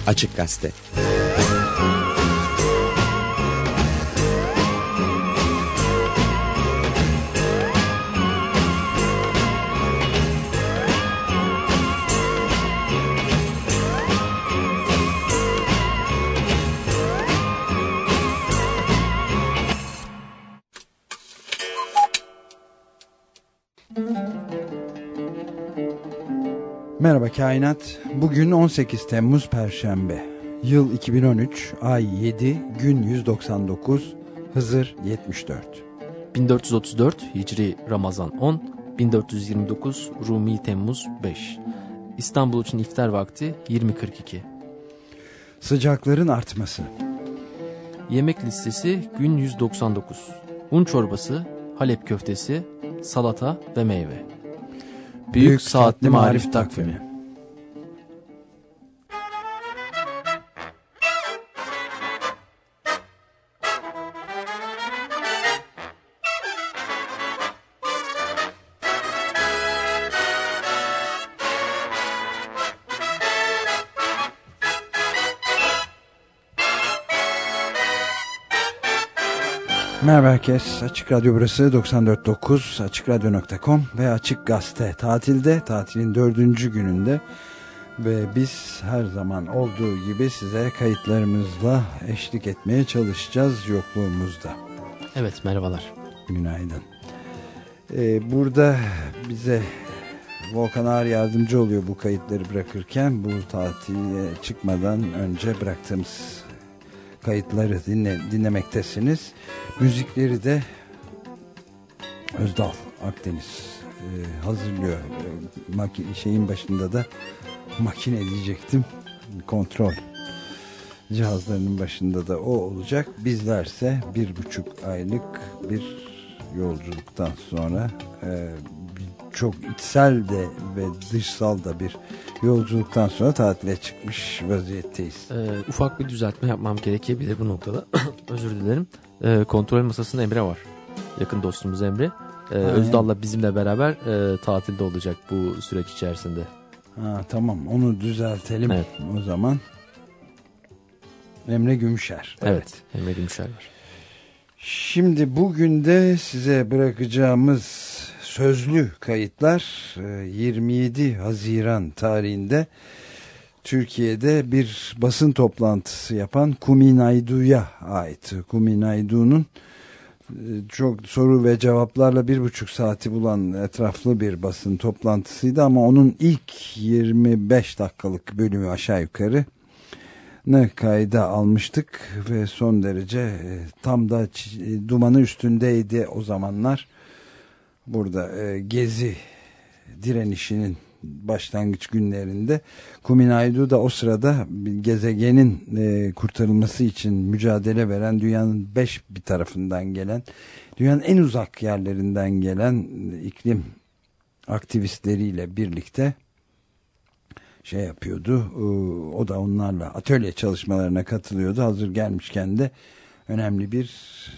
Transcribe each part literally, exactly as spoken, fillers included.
Açık Gazete. Merhaba Kainat. Bugün on sekiz Temmuz Perşembe. Yıl iki bin on üç, ay yedi, gün yüz doksan dokuz, Hızır yetmiş dört. bin dört yüz otuz dört Hicri Ramazan on, bin dört yüz yirmi dokuz Rumi Temmuz beş. İstanbul için iftar vakti yirmi kırk iki. Sıcakların artması. Yemek listesi gün yüz doksan dokuz. Un çorbası, Halep köftesi, salata ve meyve. Büyük, Büyük Saatli Marif Takvimi. Merhaba herkes. Açık Radyo burası doksan dört nokta dokuz, açık radyo nokta com ve Açık Gazete tatilde, tatilin dördüncü gününde ve biz her zaman olduğu gibi size kayıtlarımızla eşlik etmeye çalışacağız yokluğumuzda. Evet, merhabalar. Günaydın. Ee, burada bize Volkan Ağır yardımcı oluyor bu kayıtları bırakırken. Bu tatile çıkmadan önce bıraktığımız kayıtları dinle, dinlemektesiniz. Müzikleri de Özdal Akdeniz e, hazırlıyor. E, maki, şeyin başında da makine diyecektim. Kontrol cihazlarının başında da o olacak. Bizlerse bir buçuk aylık bir yolculuktan sonra e, çok içsel de ve dışsal da bir yolculuktan sonra tatile çıkmış vaziyetteyiz. Ee, ufak bir düzeltme yapmam gerekebilir bu noktada. Özür dilerim. Ee, kontrol masasında Emre var. Yakın dostumuz Emre. Ee, Özdal'la bizimle beraber e, tatilde olacak bu süreç içerisinde. Ha, tamam, onu düzeltelim, evet. O zaman. Emre Gümüşer. Evet, evet, Emre Gümüşer var. Şimdi bugün de size bırakacağımız sözlü kayıtlar yirmi yedi Haziran tarihinde Türkiye'de bir basın toplantısı yapan Kuminaydu'ya ait. Kuminaydu'nun çok soru ve cevaplarla bir buçuk saati bulan etraflı bir basın toplantısıydı ama onun ilk yirmi beş dakikalık bölümü aşağı yukarı ne kayda almıştık ve son derece tam da dumanı üstündeydi o zamanlar. Burada e, Gezi direnişinin başlangıç günlerinde Kuminaydu da o sırada gezegenin e, kurtarılması için mücadele veren, dünyanın beş bir tarafından gelen, dünyanın en uzak yerlerinden gelen iklim aktivistleriyle birlikte şey yapıyordu. E, o da onlarla atölye çalışmalarına katılıyordu. Hazır gelmişken de önemli bir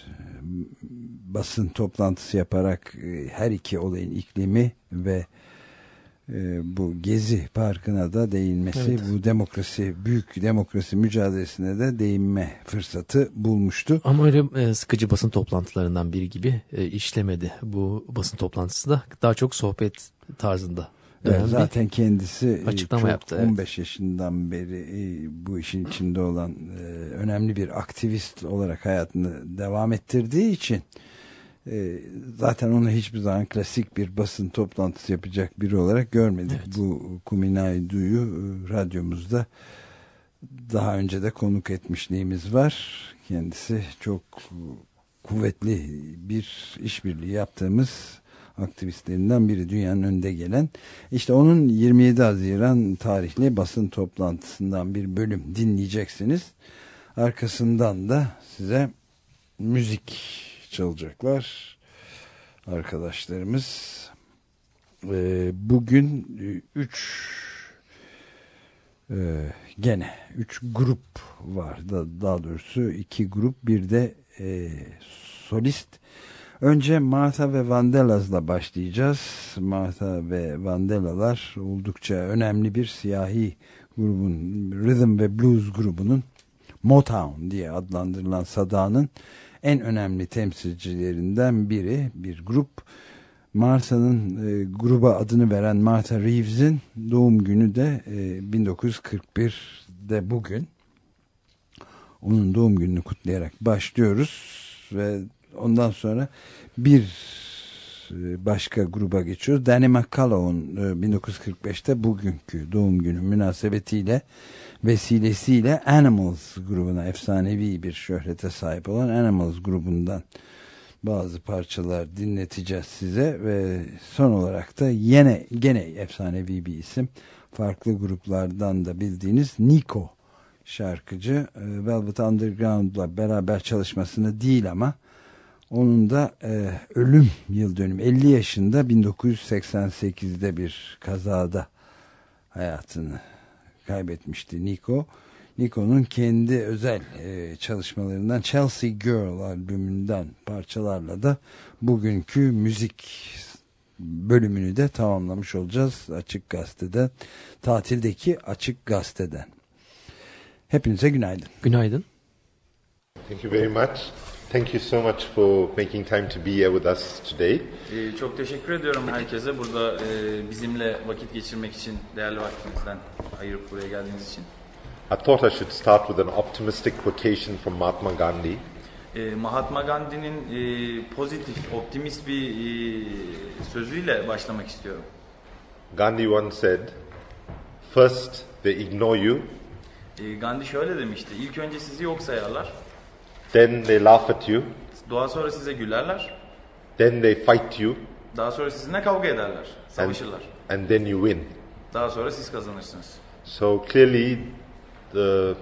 basın toplantısı yaparak her iki olayın, iklimi ve bu Gezi Parkı'na da değinmesi, evet. Bu demokrasi, büyük demokrasi mücadelesine de değinme fırsatı bulmuştu. Ama öyle sıkıcı basın toplantılarından biri gibi işlemedi bu basın toplantısı da, daha çok sohbet tarzında. Evet, zaten kendisi açıklama çok yaptı, on beş evet. yaşından beri bu işin içinde olan önemli bir aktivist olarak hayatını devam ettirdiği için zaten onu hiçbir zaman klasik bir basın toplantısı yapacak biri olarak görmedik. Evet. Bu Kuminaydu'yu radyomuzda daha önce de konuk etmişliğimiz var. Kendisi çok kuvvetli bir işbirliği yaptığımız aktivistlerinden biri, dünyanın önde gelen. İşte onun yirmi yedi Haziran tarihli basın toplantısından bir bölüm dinleyeceksiniz. Arkasından da size müzik çalacaklar arkadaşlarımız. Ee, bugün üç e, gene üç grup var, da, daha doğrusu iki grup, bir de e, solist. Önce Martha ve Vandellas'la başlayacağız. Martha ve Vandellas'lar oldukça önemli bir siyahi grubun, Rhythm ve Blues grubunun Motown diye adlandırılan sadağının en önemli temsilcilerinden biri. Bir grup. Martha'nın e, gruba adını veren Martha Reeves'in doğum günü de e, bin dokuz yüz kırk bir'de bugün. Onun doğum gününü kutlayarak başlıyoruz ve ondan sonra bir e, başka gruba geçiyoruz. Danny McCullough'un e, bin dokuz yüz kırk beş'te bugünkü doğum günü münasebetiyle, vesilesiyle Animals grubuna, efsanevi bir şöhrete sahip olan Animals grubundan bazı parçalar dinleteceğiz size ve son olarak da yine gene efsanevi bir isim, farklı gruplardan da bildiğiniz Nico şarkıcı, Velvet Underground'la beraber çalışmasını değil ama onun da e, ölüm yıl dönümü, elli yaşında bin dokuz yüz seksen sekiz'de bir kazada hayatını kaybetmişti Nico. Nico'nun kendi özel e, çalışmalarından Chelsea Girl albümünden parçalarla da bugünkü müzik bölümünü de tamamlamış olacağız Açık Gazete'den, tatildeki Açık Gazete'den. Hepinize günaydın. Günaydın. Thank you very much. Thank you so much for making time to be here with us today. Ee, çok teşekkür ediyorum herkese burada e, bizimle vakit geçirmek için, değerli vaktinizden ayırıp buraya geldiğiniz için. I thought I should start with an optimistic quotation from Mahatma Gandhi. Ee, Mahatma Gandhi'nin e, pozitif, optimist bir e, sözüyle başlamak istiyorum. Gandhi once said, "First they ignore you, Ee, Gandhi şöyle demişti: İlk önce sizi yok sayarlar, then they laugh at you, daha sonra size gülerler, then they fight you, daha sonra sizinle kavga ederler, savaşırlar, and, and then you win." daha sonra siz kazanırsınız. So clearly the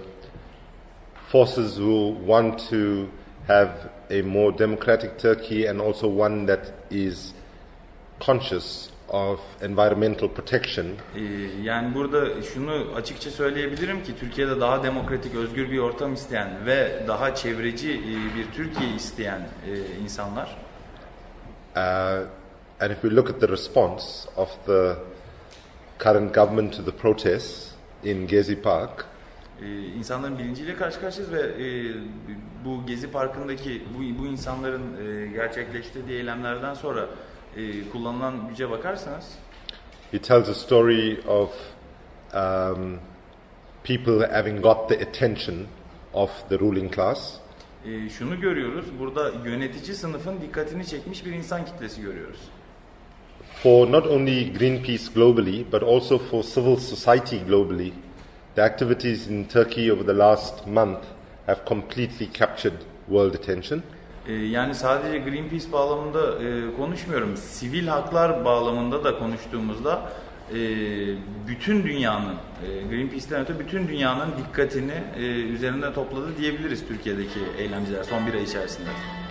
forces who want to have a more democratic Turkey and also one that is conscious of environmental protection. Ee, yani burada şunu açıkça söyleyebilirim ki Türkiye'de daha demokratik, özgür bir ortam isteyen ve daha çevreci e, bir Türkiye isteyen e, insanlar. Uh, and if we look at the response of the current government to the protests in Gezi Park, Ee, insanların bilinciyle karşı karşıyayız ve e, bu Gezi Parkı'ndaki bu, bu insanların e, gerçekleştirdiği eylemlerden sonra e, kullanılan güce bakarsanız, it tells a story of um, people having got the attention of the ruling class. e, şunu görüyoruz, burada yönetici sınıfın dikkatini çekmiş bir insan kitlesi görüyoruz. For not only Greenpeace globally, but also for civil society globally, the activities in Turkey over the last month have completely captured world attention. Ee, yani sadece Greenpeace bağlamında e, konuşmuyorum. Sivil haklar bağlamında da konuştuğumuzda e, bütün dünyanın, e, Greenpeace'ten öte bütün dünyanın dikkatini e, üzerinde topladı diyebiliriz Türkiye'deki eylemciler son bir ay içerisinde.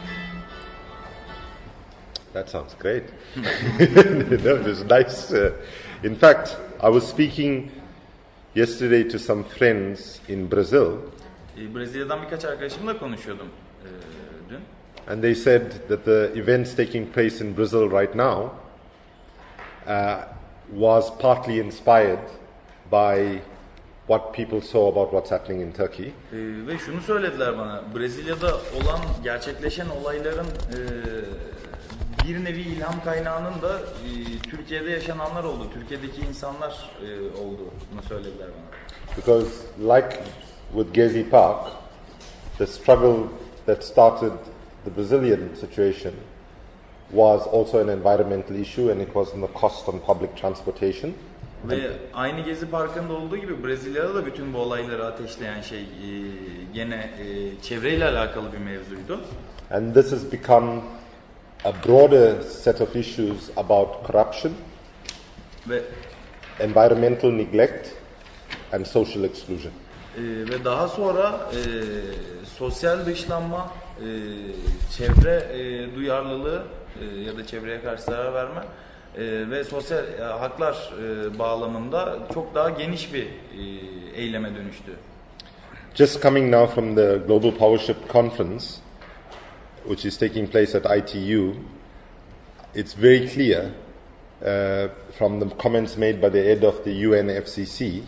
That sounds great. No, it was nice. Uh, in fact, I was speaking yesterday to some friends in Brazil. E, Brezilya'dan birkaç arkadaşımla konuşuyordum e, dün. And they said that the events taking place in Brazil right now uh, was partly inspired by what people saw about what's happening in Turkey. E, ve şunu söylediler bana: Brezilya'da olan, gerçekleşen olayların e, bir nevi ilham kaynağının da e, Türkiye'de yaşananlar oldu, Türkiye'deki insanlar e, olduğunu söylediler bana. Because like with Gezi Park, the struggle that started the Brazilian situation was also an environmental issue, and it was in the cost on public transportation. Ve aynı Gezi Parkı'nda olduğu gibi Brezilya'da da bütün bu olayları ateşleyen şey e, gene e, çevreyle alakalı bir mevzuydu. And this has become a broader set of issues about corruption, ve environmental neglect, and social exclusion. E, ve daha sonra e, sosyal dışlanma, e, çevre e, duyarlılığı e, ya da çevreye karşı zarar verme e, ve sosyal e, haklar e, bağlamında çok daha geniş bir e, eyleme dönüştü. Just coming now from the Global Powership Conference, which is taking place at I T U, it's very clear uh, from the comments made by the head of the U N F C C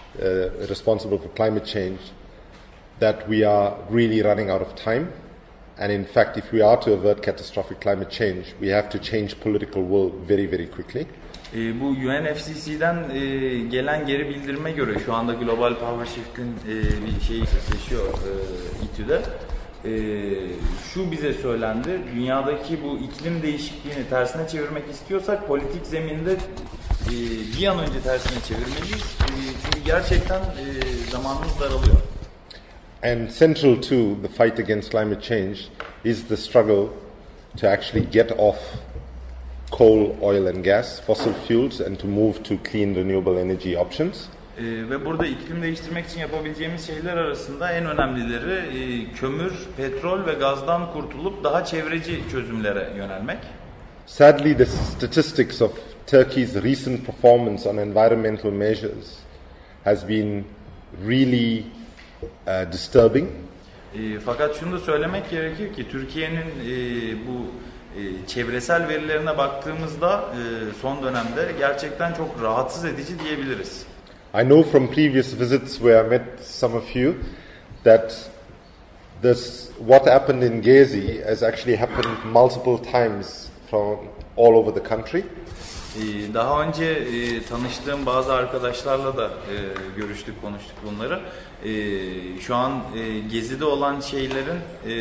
uh, responsible for climate change, that we are really running out of time. And in fact, if we are to avert catastrophic climate change, we have to change political will very, very quickly. E, bu U N F C C'den e, gelen geri bildirime göre şu anda Global Power Shift'in e, bir şeyi seçiyor e, İTÜ'de. E, şu bize söylendi, dünyadaki bu iklim değişikliğini tersine çevirmek istiyorsak politik zeminde e, bir an önce tersine çevirmeliyiz. E, çünkü gerçekten e, zamanımız daralıyor. And central to the fight against climate change is the struggle to actually get off coal, oil and gas, fossil fuels, and to move to clean renewable energy options. Ee, ve burada iklim değiştirmek için yapabileceğimiz şeyler arasında en önemlileri e, kömür, petrol ve gazdan kurtulup daha çevreci çözümlere yönelmek. Sadly, the statistics of Turkey's recent performance on environmental measures has been really uh, disturbing. E, fakat şunu da söylemek gerekir ki Türkiye'nin e, bu e, çevresel verilerine baktığımızda e, son dönemde gerçekten çok rahatsız edici diyebiliriz. I know from previous visits where I met some of you that this what happened in Gezi has actually happened multiple times from all over the country. Ee, Daha önce e, tanıştığım bazı arkadaşlarla da e, görüştük, konuştuk bunları. E, şu an e, Gezi'de olan şeylerin e,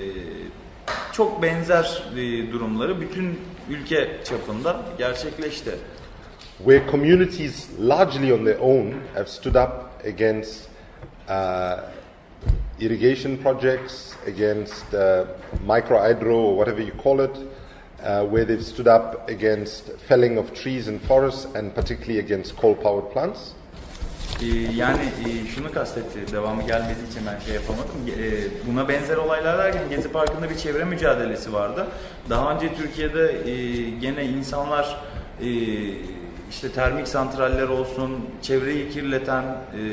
çok benzer e, durumları bütün ülke çapında gerçekleşti. Where communities largely on their own have stood up against uh, irrigation projects, against uh, micro-hydro or whatever you call it, uh, where they've stood up against felling of trees and forests and particularly against coal-powered plants. Ee, yani e, şunu kastetti, devamı gelmediği için ben şey yapamadım. E, buna benzer olaylar derken Gezi Parkı'nda bir çevre mücadelesi vardı. Daha önce Türkiye'de e, gene insanlar e, işte termik santraller olsun, çevreyi kirleten e,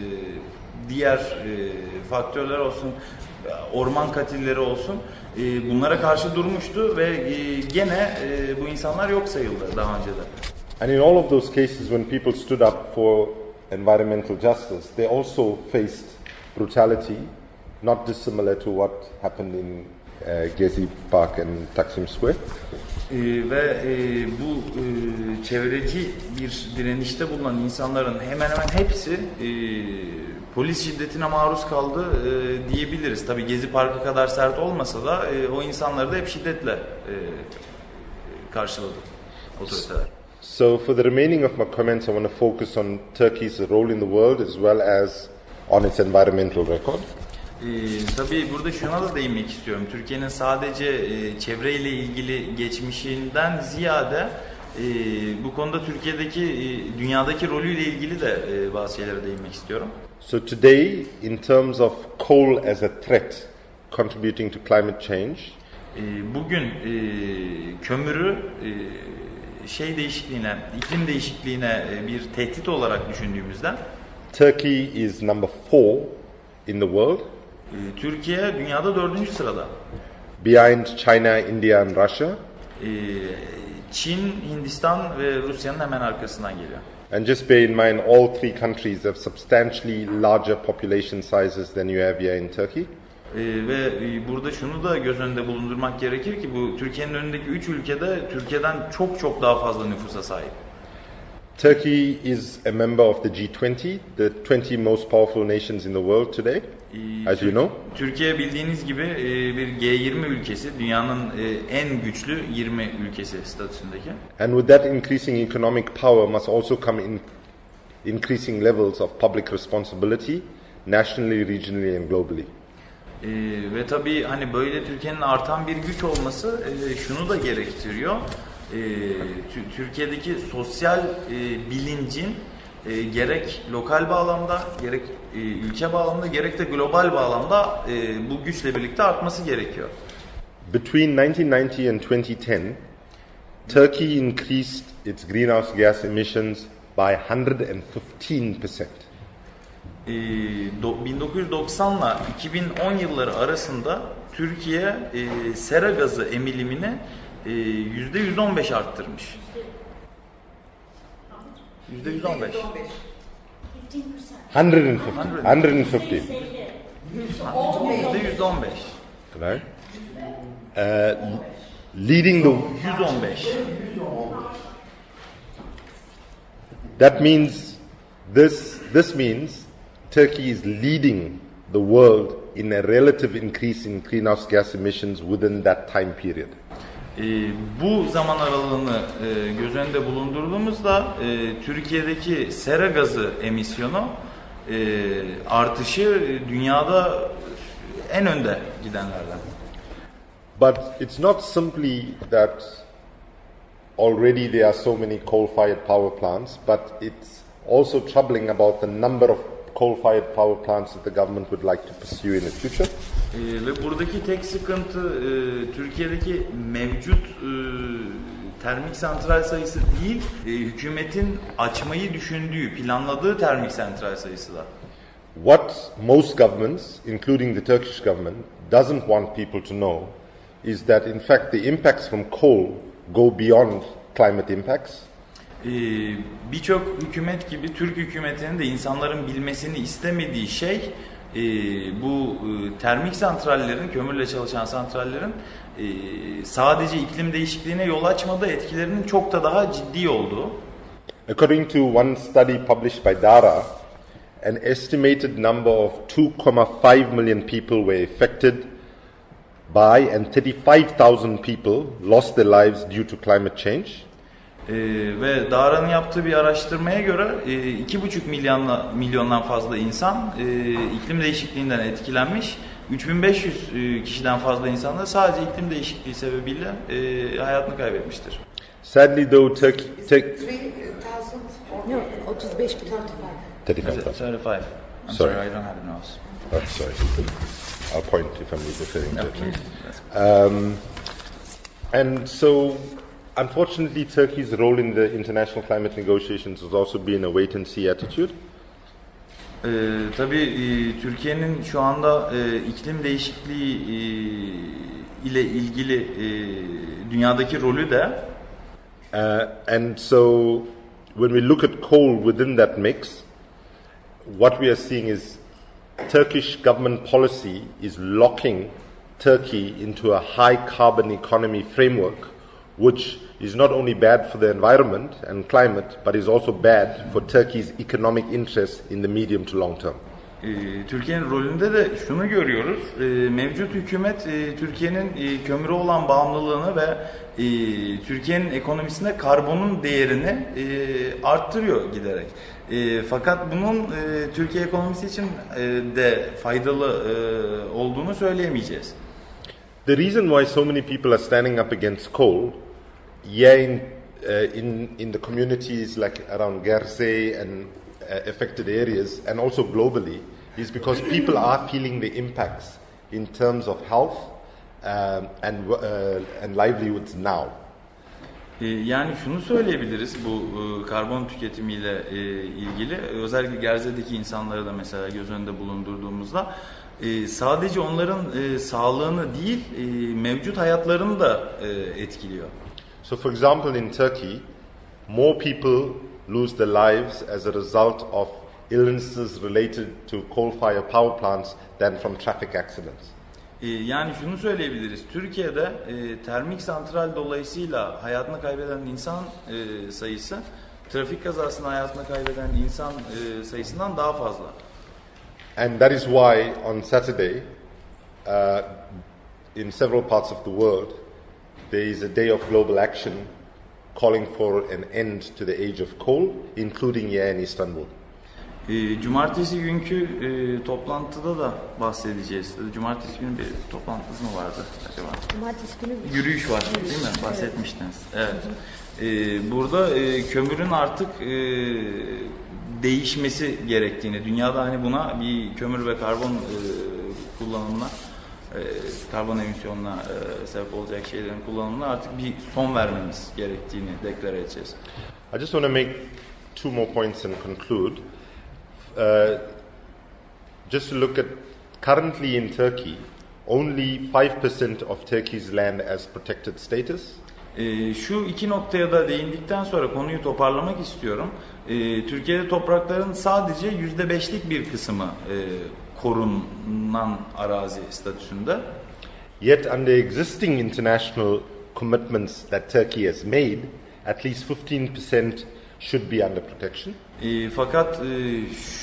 diğer e, faktörler olsun, orman katilleri olsun, e, bunlara karşı durmuştu ve e, gene e, bu insanlar yok sayıldı daha önce de. And in all of those cases when people stood up for environmental justice, they also faced brutality, not dissimilar to what happened in uh, Gezi Park and Taksim Square. Ee, ve e, bu e, çevreci bir direnişte bulunan insanların hemen hemen hepsi e, polis şiddetine maruz kaldı e, diyebiliriz. Tabii Gezi Parkı kadar sert olmasa da e, o insanları da hep şiddetle e, karşıladı otoriteler. So for the remaining of my comments, I want to focus on Turkey's role in the world as well as on its environmental record. Ee, tabii burada şuna da değinmek istiyorum. Türkiye'nin sadece e, çevreyle ilgili geçmişinden ziyade e, bu konuda Türkiye'deki, e, dünyadaki rolüyle ilgili de e, bazı şeylere değinmek istiyorum. So today, in terms of coal as a threat contributing to climate change, E, bugün e, kömürü e, şey değişikliğine, iklim değişikliğine e, bir tehdit olarak düşündüğümüzde Turkey is number four in the world, e, Türkiye dünyada dördüncü sırada. behind China, India and Russia. E, Çin, Hindistan ve Rusya'nın hemen arkasından geliyor. And just bear in mind, all three countries have substantially larger population sizes than you have here in Turkey. Ee, ve e, burada şunu da göz önünde bulundurmak gerekir ki bu Türkiye'nin önündeki üç ülkede Türkiye'den çok çok daha fazla nüfusa sahip. Turkey is a member of the G twenty, the twenty most powerful nations in the world today, Ee, as you know. Türkiye bildiğiniz gibi e, bir G yirmi ülkesi, dünyanın e, en güçlü yirmi ülkesi statüsündeki. And with that increasing economic power must also come in increasing levels of public responsibility, nationally, regionally and globally. Ee, ve tabii hani böyle Türkiye'nin artan bir güç olması e, şunu da gerektiriyor. E, t- Türkiye'deki sosyal e, bilincin e, gerek lokal bağlamda, gerek e, ülke bağlamda, gerek de global bağlamda e, bu güçle birlikte artması gerekiyor. Between nineteen ninety and twenty ten, Turkey increased its greenhouse gas emissions by one hundred fifteen percent. E, do, bin dokuz yüz doksanla iki bin on yılları arasında Türkiye e, sera gazı emilimini e, yüzde yüz on beş arttırmış. yüzde yüz on beş. one hundred fifty. one hundred fifty. yüzde yüz on beş. Right? Uh, leading the... yüz on beş. That means, this, this means Turkey is leading the world in a relative increase in greenhouse gas emissions within that time period. E, bu zaman aralığını e, göz önünde bulundurduğumuzda e, Türkiye'deki sera gazı emisyonu e, artışı dünyada en önde gidenlerden. But it's not simply that already there are so many coal-fired power plants, but it's also troubling about the number of coal-fired power plants that the government would like to pursue in the future. Ee, ve buradaki tek sıkıntı e, Türkiye'deki mevcut e, termik santral sayısı değil, e, hükümetin açmayı düşündüğü, planladığı termik santral sayısı da. What most governments, including the Turkish government, doesn't want people to know is that in fact the impacts from coal go beyond climate impacts. Ee, Birçok hükümet gibi Türk hükümetinin de insanların bilmesini istemediği şey e, bu e, termik santrallerin, kömürle çalışan santrallerin e, sadece iklim değişikliğine yol açmadığı, etkilerinin çok da daha ciddi olduğu. According to one study published by DARA, an estimated number of two point five million people were affected by and thirty-five thousand people lost their lives due to climate change. Ee, ve DARA'nın yaptığı bir araştırmaya göre e, iki buçuk milyonla, milyondan fazla insan e, iklim değişikliğinden etkilenmiş. üç bin beş yüz e, kişiden fazla insan da sadece iklim değişikliği sebebiyle e, hayatını kaybetmiştir. Sadly though, Turkey... Tur- No, thirty-five bin. thirty-five thousand. thirty-five. I'm Sorry. sorry, I don't have the nose. Oh, sorry. I'll point if I'm referring to Okay. it. Um, and so, unfortunately, Turkey's role in the international climate negotiations has also been a wait-and-see attitude. Ee, tabii e, Türkiye'nin şu anda e, iklim değişikliği e, ile ilgili e, dünyadaki rolü de Uh, and so, when we look at coal within that mix, what we are seeing is Turkish government policy is locking Turkey into a high carbon economy framework, which is not only bad for the environment and climate, but is also bad for Turkey's economic interests in the medium to long term. e, Türkiye'nin rolünde de şunu görüyoruz. E, mevcut hükümet e, Türkiye'nin e, kömüre olan bağımlılığını ve e, Türkiye'nin ekonomisinde karbonun değerini e, arttırıyor giderek. E, fakat bunun e, Türkiye ekonomisi için e, de faydalı e, olduğunu söyleyemeyeceğiz. The reason why so many people are standing up against coal, yeah, in uh, in in the communities like around Gerze and uh, affected areas, and also globally, is because people are feeling the impacts in terms of health um, and uh, and livelihoods now. E, yani şunu söyleyebiliriz bu e, karbon tüketimiyle e, ilgili, özellikle Gerze'deki insanları da mesela göz önünde bulundurduğumuzda e, sadece onların e, sağlığını değil e, mevcut hayatlarını da e, etkiliyor. So, for example, in Turkey, more people lose their lives as a result of illnesses related to coal-fired power plants than from traffic accidents. E, yani şunu söyleyebiliriz, Türkiye'de e, termik santral dolayısıyla hayatını kaybeden insan e, sayısı, trafik kazasında hayatını kaybeden insan e, sayısından daha fazla. And that is why on Saturday, uh, in several parts of the world, there is a day of global action calling for an end to the age of coal, including here in Istanbul. E, Cumartesi günkü e, toplantıda da bahsedeceğiz. Cumartesi günü bir toplantınız mı vardı acaba? Cumartesi günü bir Yürüyüş var değil mi? Bahsetmiştiniz. Evet. E, burada e, kömürün artık e, değişmesi gerektiğini, dünyada hani buna bir kömür ve karbon e, kullanımına, e, karbon emisyonuna e, sebep olacak şeylerin kullanımına artık bir son vermemiz gerektiğini deklare edeceğiz. I just want to make two more points and conclude. Uh, just to look at currently in Turkey, only five percent of Turkey's land has protected status. E, şu iki noktaya da değindikten sonra konuyu toparlamak istiyorum. E, Türkiye'de toprakların sadece yüzde beşlik bir kısmı e, korunan arazi statüsünde. Yet under existing international commitments that Turkey has made, at least fifteen percent should be under protection. E, fakat e,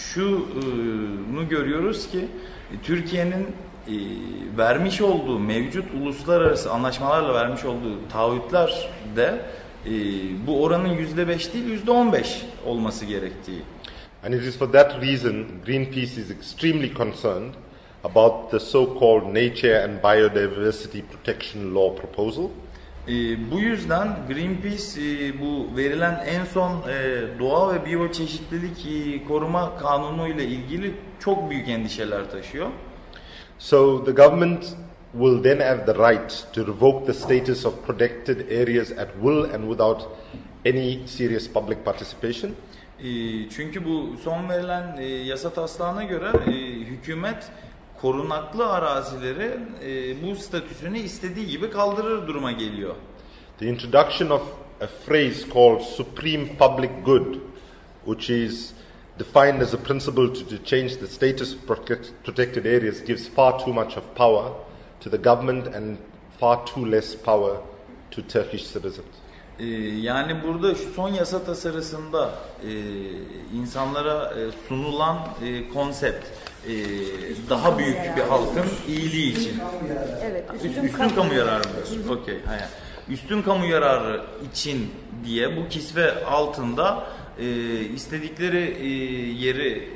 şunu görüyoruz ki Türkiye'nin e, vermiş olduğu mevcut uluslararası anlaşmalarla vermiş olduğu taahhütler de e, bu oranın yüzde beş değil yüzde on beş olması gerektiği. And it is for that reason Greenpeace is extremely concerned about the so-called Nature and Biodiversity Protection Law proposal. E, bu yüzden Greenpeace e, bu verilen en son e, doğa ve biyoçeşitlilik e, koruma kanunu ile ilgili çok büyük endişeler taşıyor. So the government will then have the right to revoke the status of protected areas at will and without any serious public participation. E, çünkü bu son verilen e, yasa taslağına göre e, hükümet korunaklı arazileri e, bu statüsünü istediği gibi kaldırır duruma geliyor. The introduction of a phrase called supreme public good, which is defined as a principle to, to change the status of protect, protected areas, gives far too much of power to the government and far too less power to Turkish citizens. Ee, yani burada şu son yasa tasarısında e, insanlara e, sunulan e, konsept e, daha büyük bir halkın iyiliği için. Evet, Üst, üstün kamu yararı. Okey. Üstün kamu yararı için diye bu kisve altında e, istedikleri e, yeri e,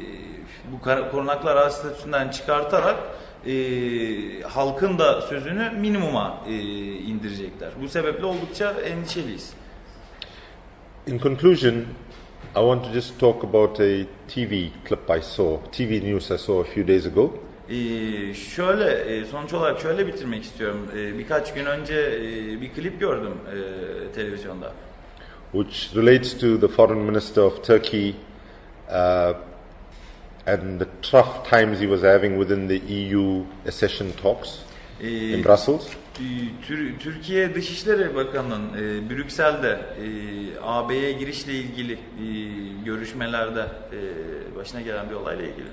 bu korunaklı arazi statüsünden çıkartarak e, halkın da sözünü minimuma e, indirecekler. Bu sebeple oldukça endişeliyiz. In conclusion, I want to just talk about a T V clip I saw, T V news I saw a few days ago. Ee, şöyle e, sonuç olarak şöyle bitirmek istiyorum. Ee, birkaç gün önce e, bir klip gördüm e, televizyonda. Which relates to the foreign minister of Turkey uh, and the tough times he was having within the E U accession talks ee, in Brussels. Tür Türkiye Dışişleri Bakanı'nın e, Brüksel'de e, A B'ye girişle ilgili e, görüşmelerde e, başına gelen bir olayla ilgili.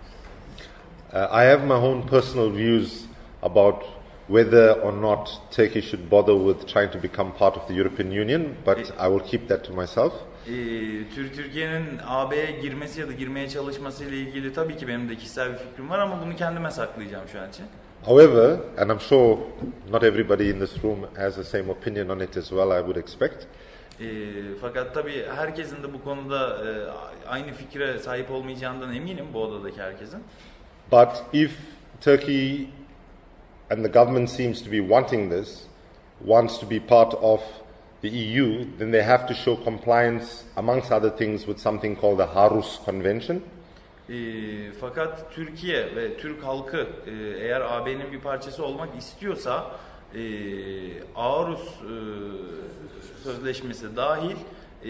Uh, I have my own personal views about whether or not Turkey should bother with trying to become part of the European Union, but I will keep that to myself. Ee, Türkiye'nin A B'ye girmesi ya da girmeye çalışması ile ilgili tabii ki benim de kişisel bir fikrim var ama bunu kendime saklayacağım şu an için. However, and I'm sure not everybody in this room has the same opinion on it as well, I would expect. E, fakat tabii herkesin de bu konuda e, aynı fikre sahip olmayacağından eminim, bu odadaki herkesin. But if Turkey and the government seems to be wanting this, wants to be part of the E U, then they have to show compliance, amongst other things, with something called the Aarhus Convention. E, fakat Türkiye ve Türk halkı e, eğer A B'nin bir parçası olmak istiyorsa e, Aarhus e, Sözleşmesi dahil e,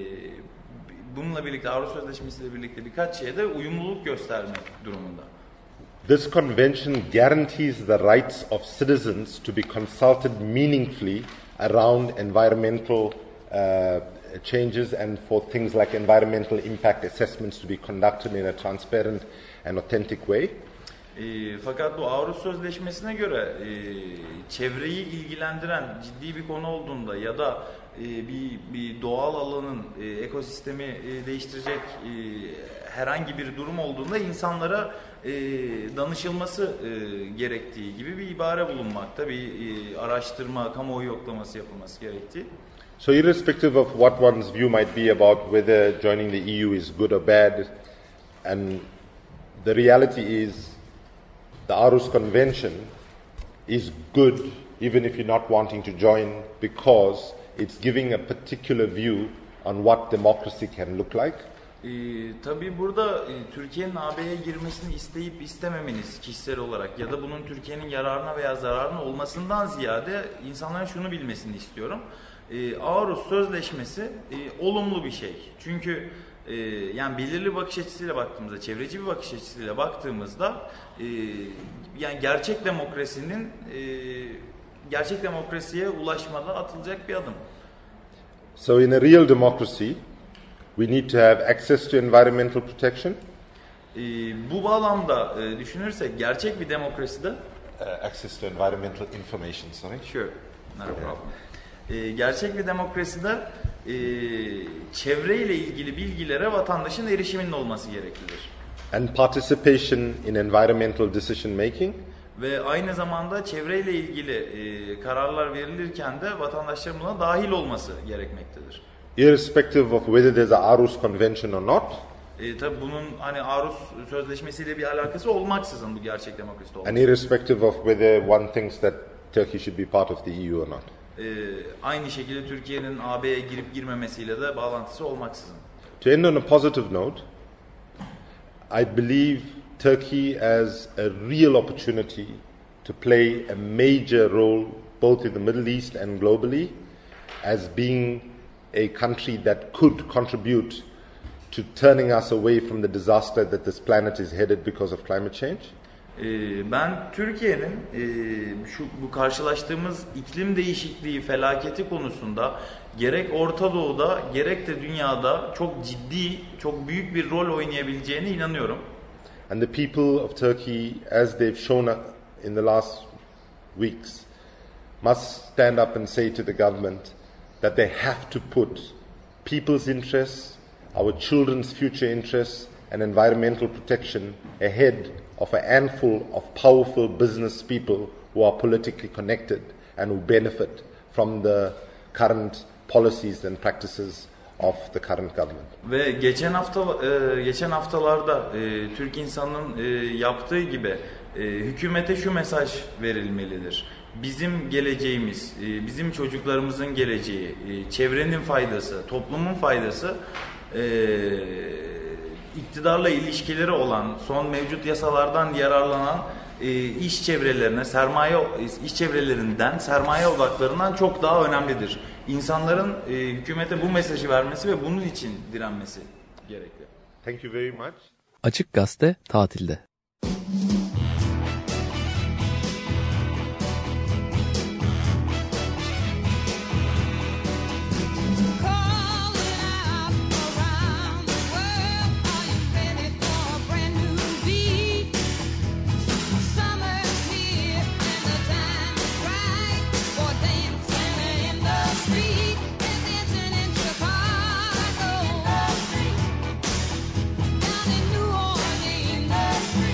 bununla birlikte Aarhus Sözleşmesi ile birlikte birkaç şeyde uyumluluk göstermek durumunda. This convention guarantees the rights of citizens to be consulted meaningfully around environmental uh, changes and for things like environmental impact assessments to be conducted in a transparent and authentic way. E, fakat bu Aarhus Sözleşmesi'ne göre e, çevreyi ilgilendiren ciddi bir konu olduğunda ya da e, bir, bir doğal alanın e, ekosistemi e, değiştirecek e, herhangi bir durum olduğunda insanlara e, danışılması e, gerektiği gibi bir ibare bulunmakta, bir e, araştırma, kamuoyu yoklaması yapılması gerektiği. So irrespective of what one's view might be about whether joining the E U is good or bad, and the reality is the Aarhus Convention is good even if you're not wanting to join, because it's giving a particular view on what democracy can look like. Ee, tabii burada e, Türkiye'nin A B'ye girmesini isteyip istememeniz kişisel olarak ya da bunun Türkiye'nin yararına veya zararına olmasından ziyade insanların şunu bilmesini istiyorum. Ee, Aarhus Sözleşmesi e, olumlu bir şey. Çünkü e, yani belirli bakış açısıyla baktığımızda, çevreci bir bakış açısıyla baktığımızda e, yani gerçek demokrasinin e, gerçek demokrasiye ulaşmada atılacak bir adım. So in a real democracy, we need to have access to environmental protection. Ee, bu bağlamda e, düşünürsek gerçek bir demokraside Uh, access to environmental information, sorry. Sure, not a problem. Ee, gerçek bir demokraside e, çevreyle ilgili bilgilere vatandaşın erişiminin olması gereklidir. And participation in environmental decision making. Ve aynı zamanda çevreyle ilgili e, kararlar verilirken de vatandaşların buna dahil olması gerekmektedir. Irrespective of whether there's a Aarhus Convention or not. E, tabii bunun hani Aarhus Sözleşmesi'yle bir alakası olmaksızın bu gerçek demokrasi olması. And irrespective of whether one thinks that Turkey should be part of the E U or not. E, aynı şekilde Türkiye'nin A B'ye girip girmemesiyle de bağlantısı olmaksızın. To end on a positive note, I believe Turkey has a real opportunity to play a major role both in the Middle East and globally as being a country that could contribute to turning us away from the disaster that this planet is headed because of climate change. Ee, ben Türkiye'nin e, şu bu karşılaştığımız iklim değişikliği felaketi konusunda gerek Orta Doğu'da gerek de dünyada çok ciddi, çok büyük bir rol oynayabileceğine inanıyorum. And the people of Turkey, as they've shown in the last weeks, must stand up and say to the government that they have to put people's interests, our children's future interests, and environmental protection ahead of a handful of powerful business people who are politically connected and who benefit from the current policies and practices of the current government. Ve geçen hafta e, geçen haftalarda e, Türk insanının e, yaptığı gibi e, hükümete şu mesaj verilmelidir. Bizim geleceğimiz, e, bizim çocuklarımızın geleceği, e, çevrenin faydası, toplumun faydası, e, iktidarla ilişkileri olan, son mevcut yasalardan yararlanan e, iş çevrelerine, sermaye iş çevrelerinden, sermaye odaklarından çok daha önemlidir. İnsanların e, hükümete bu mesajı vermesi ve bunun için direnmesi gerekli. Thank you very much. Açık Gazete tatilde. Down in New Orleans.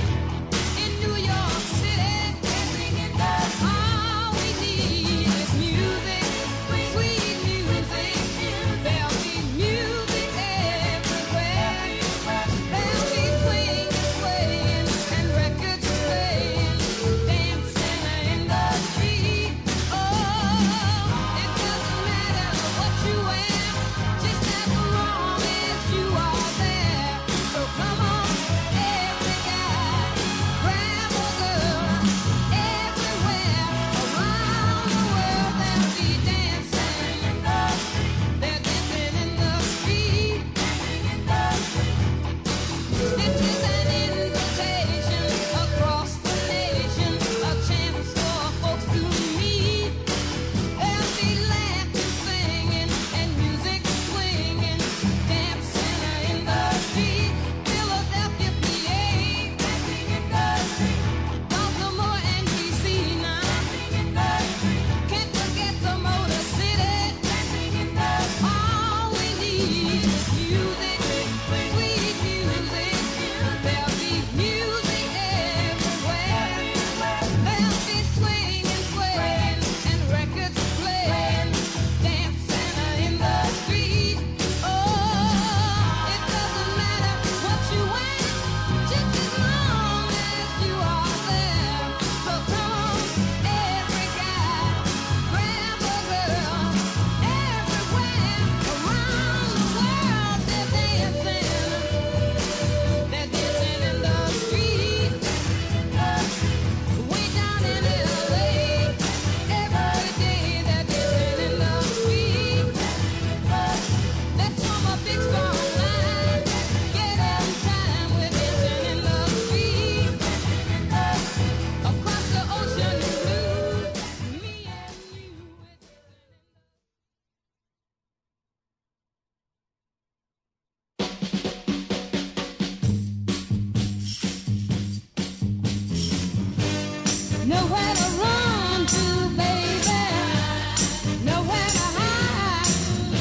Nowhere to run to, baby. Nowhere to hide.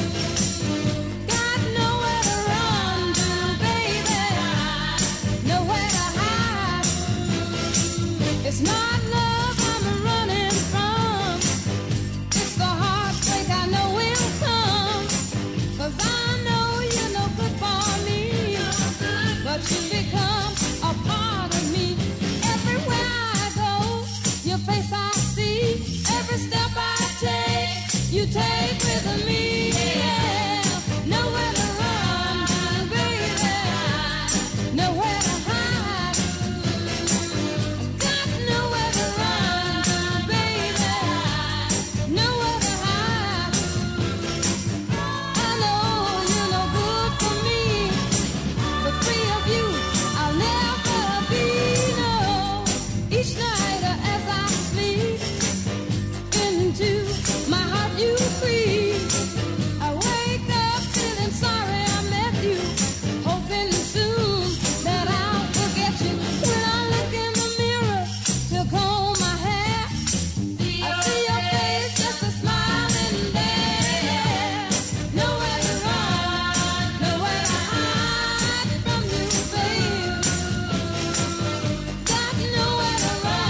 Got nowhere to run to, baby. Nowhere to hide. It's not love I'm running from. It's the heartbreak I know will come. 'Cause I know you're no good for me. But you become a part of me. Everywhere I go, your face I see. Every step I take, you take with me. Yeah. Nowhere to run to, baby. Nowhere to hide. Got nowhere to run to, baby. Nowhere to hide. I know you're no good for me. But free of you, I'll never be. No. Each night as I sleep, into my heart you creep. I wake up feeling sorry I met you, hoping soon that I'll forget you. When I look in the mirror to comb my hair, I see your face, just a smiling there. Nowhere to run, nowhere to hide from you, babe. Got nowhere to run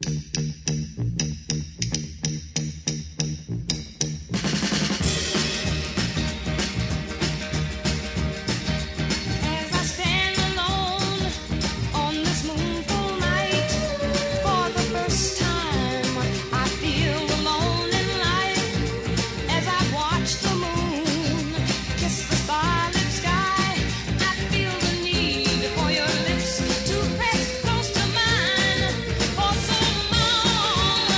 To press close to mine for so long.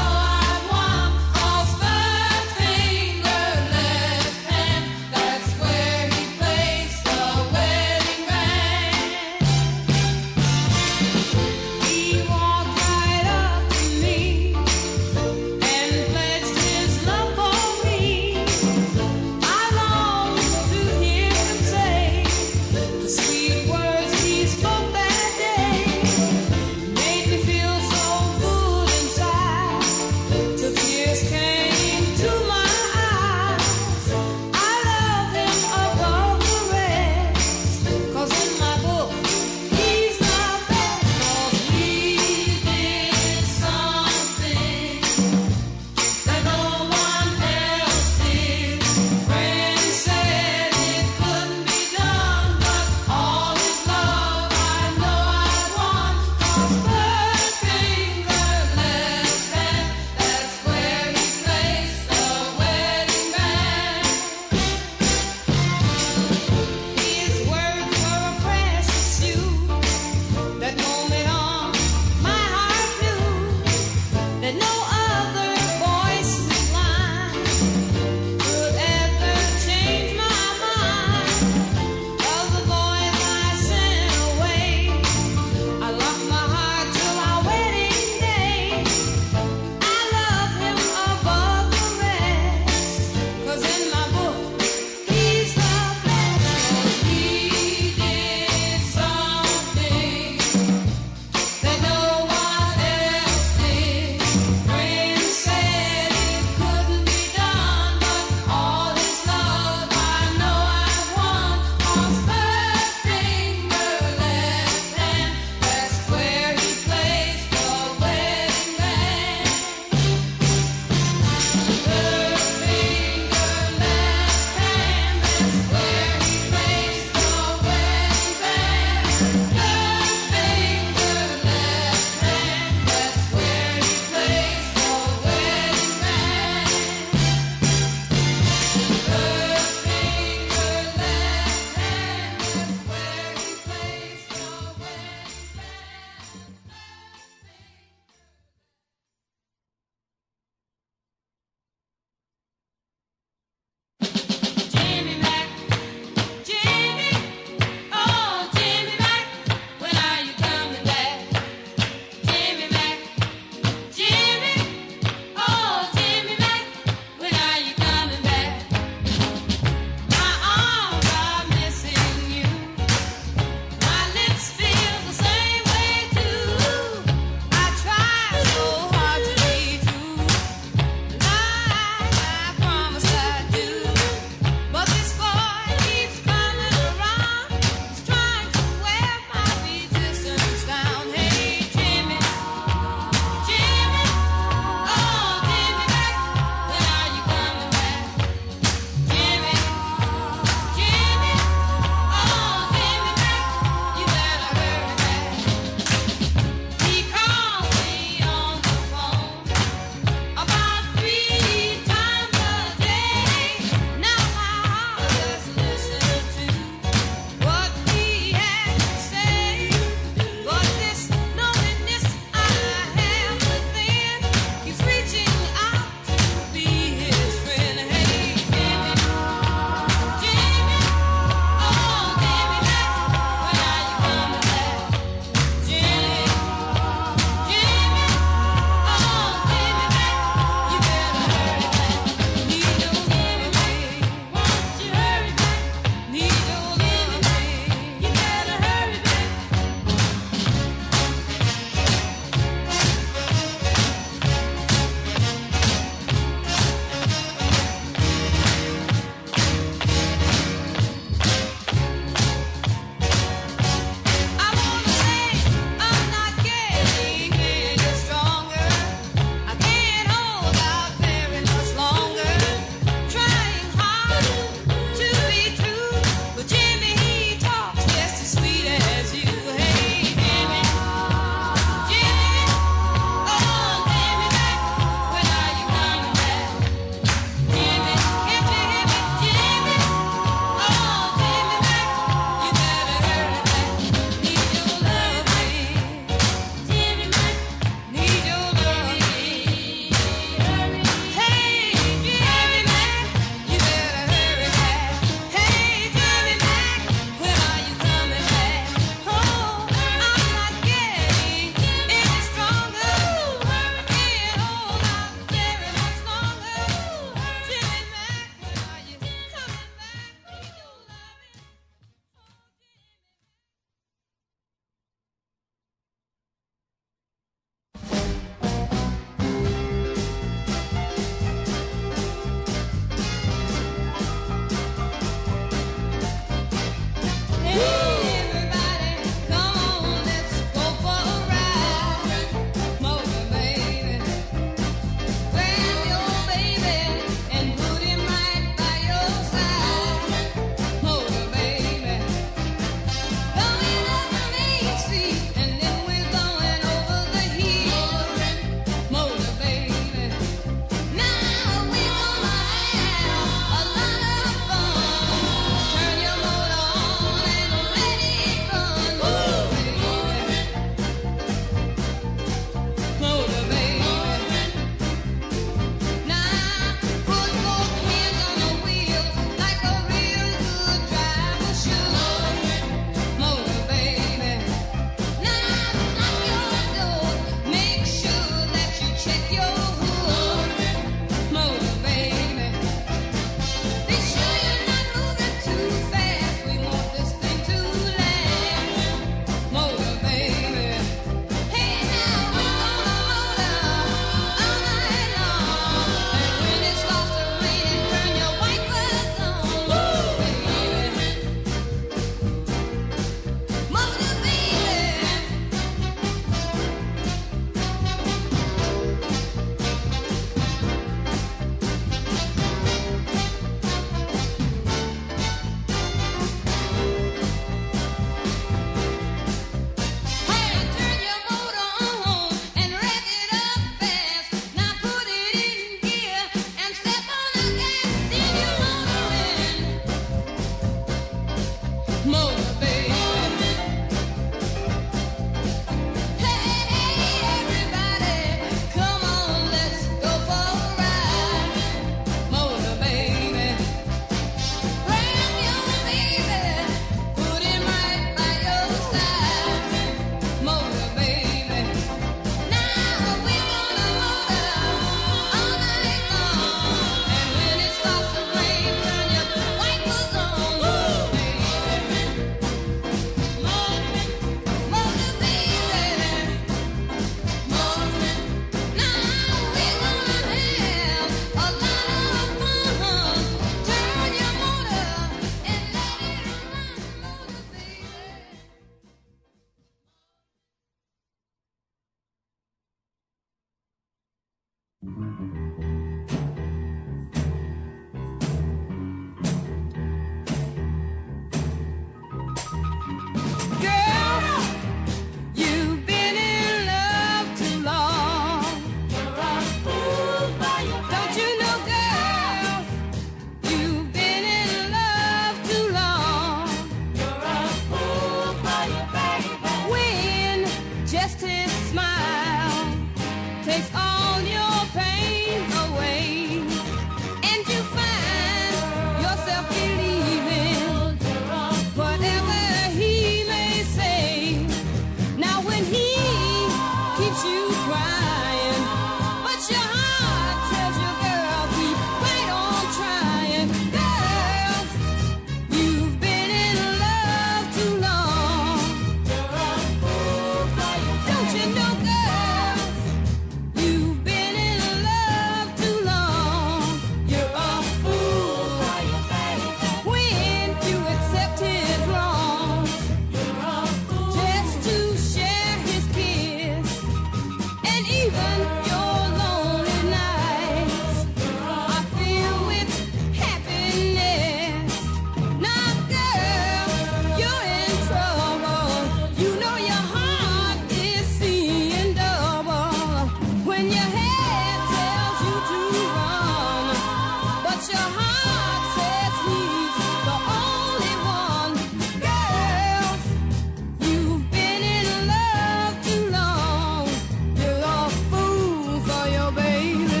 But your heart says he's the only one. Girls, you've been in love too long. You're a fool for your baby.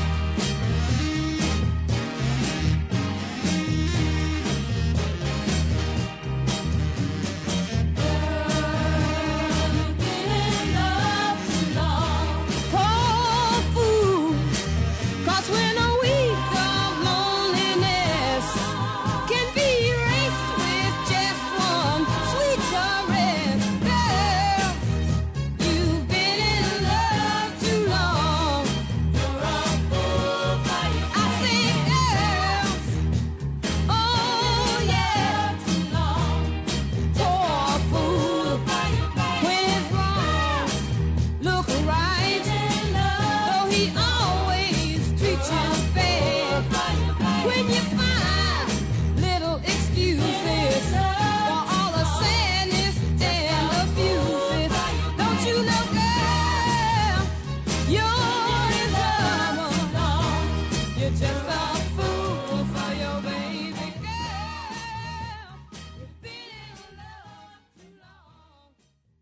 Poor fool, 'cause when a week of loneliness can be erased with just one sweet caress. Girl, you've been in love too long. You're a fool for your I say, girls, oh yeah, too long. Poor fool, when it's wrong, look right, though he always treats you fair. When you find little excuses for all the sadness and abuses, don't you know, girl, you're in trouble. You're just a fool for your baby. Girl, you've been in love too long.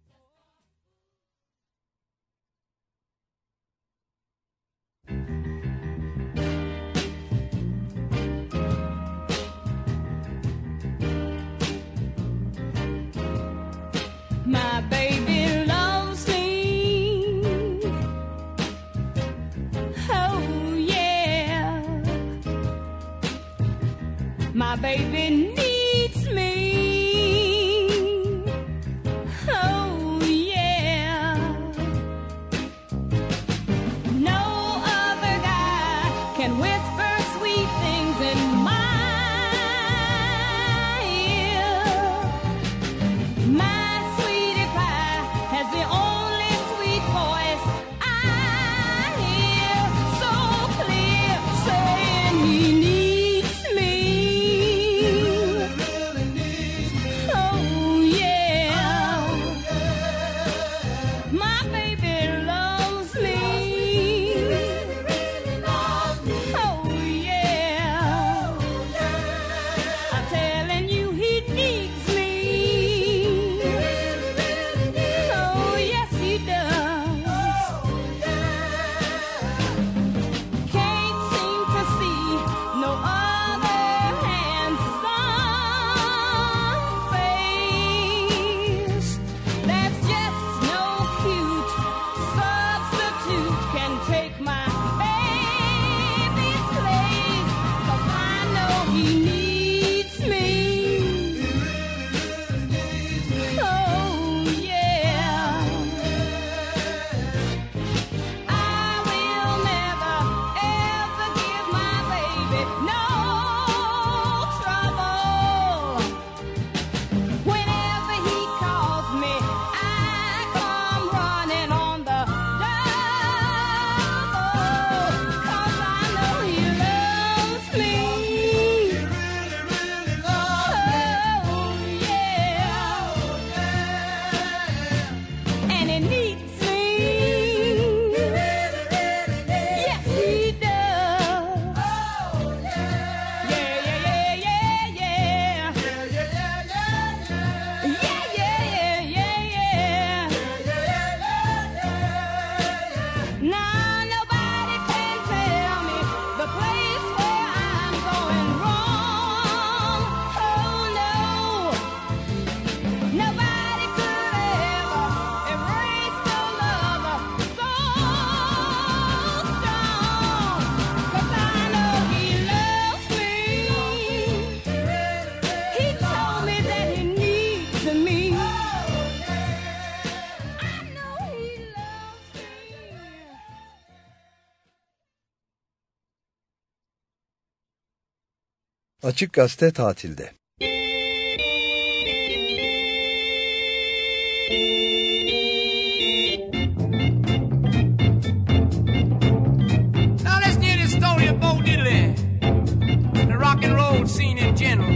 My baby loves me. Oh yeah. My baby needs me. Oh yeah. No other guy can whisper sweet things in my ear. My sweetie pie has the only sweet voice I hear, so clear, saying he needs me. Oh yeah, my baby loves me. Oh yeah, I'm telling you he needs me. Oh yes he does. Can't seem to see no other handsome face. That's just no cute substitute can take my baby's place. 'Cause I know he needs me. Oh yeah, I will never ever give my baby no trouble. Whenever he calls me, I come running on the double. 'Cause I know he loves me. Oh yeah, and he needs me. Yes, he does. Yeah, yeah, yeah, yeah, yeah. Yeah, yeah, yeah, yeah, yeah. Now nobody can tell me the place where I'm going wrong. Oh no, nobody could ever erase the love so strong. 'Cause I know he loves me. He told me that he needs me. I know he loves me. Açık Gazete tatilde. Now let's hear the story of Bo Diddley, the rock and roll scene in general.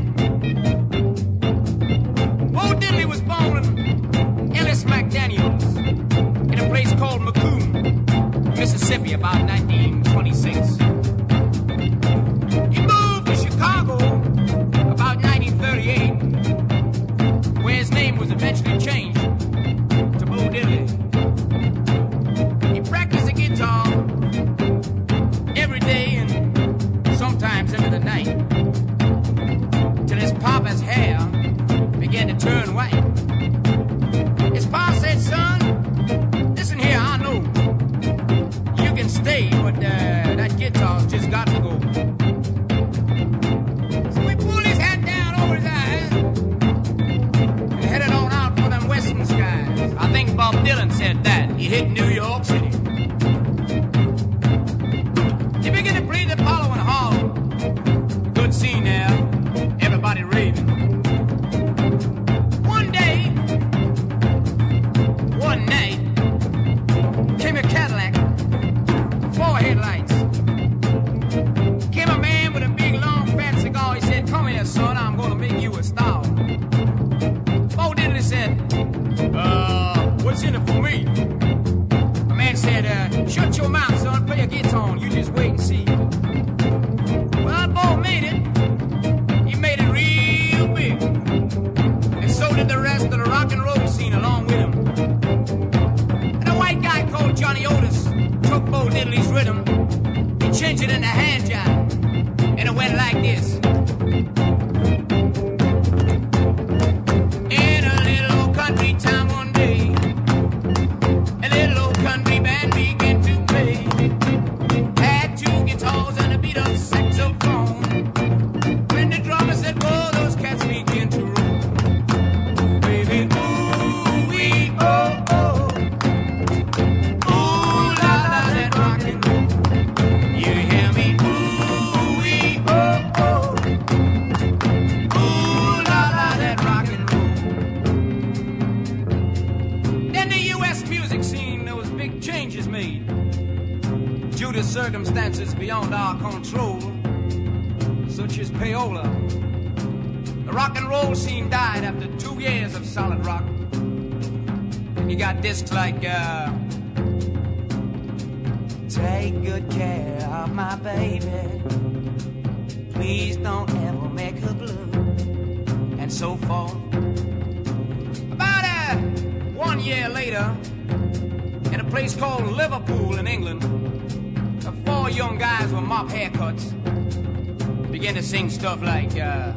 Bo Diddley was born in Ellis McDaniels in a place called Macomb, Mississippi, about nineteen twenty-six. He his hair began to turn white. His pa said, son, listen here, I know you can stay, but uh, that guitar's just got to go. So he pulled his hat down over his eyes and headed on out for them western skies. I think Bob Dylan said that. He hit New York City. He began to play the Apollo and Hall. Good scene there. Everybody raving. One day, one night, came a Cadillac, four headlights. Came a man with a big, long, fat cigar. He said, come here, son, I'm gonna make you a star. Bo Diddley said, uh, what's in it for me? The man said, uh, shut your mouth, son, play a guitar on, you just wait and see. Well, Bo made it. He made it real big. And so did the rest of the rock and roll scene along with him. And a white guy called Johnny Otis took Bo Diddley's rhythm. He changed it into hand jive. And it went like this. In a little old country town one day, a little old country band began to play. Had two guitars and a beat up saxophone. When the drummer said, whoa, those cats begin to roll. Baby, ooh, wee, oh, oh. Ooh, la, la, that rock and roll. You hear me? Ooh, wee, oh, oh. Ooh, la, la, that rock and roll. Then the U S music scene, there was big changes made. Due to circumstances beyond our control, such as payola. The rock and roll scene died after two years of solid rock. And you got discs like, uh, take good care of my baby. Please don't ever make her blue. And so forth. About uh, one year later, in a place called Liverpool in England, the four young guys with mop haircuts began to sing stuff like, uh,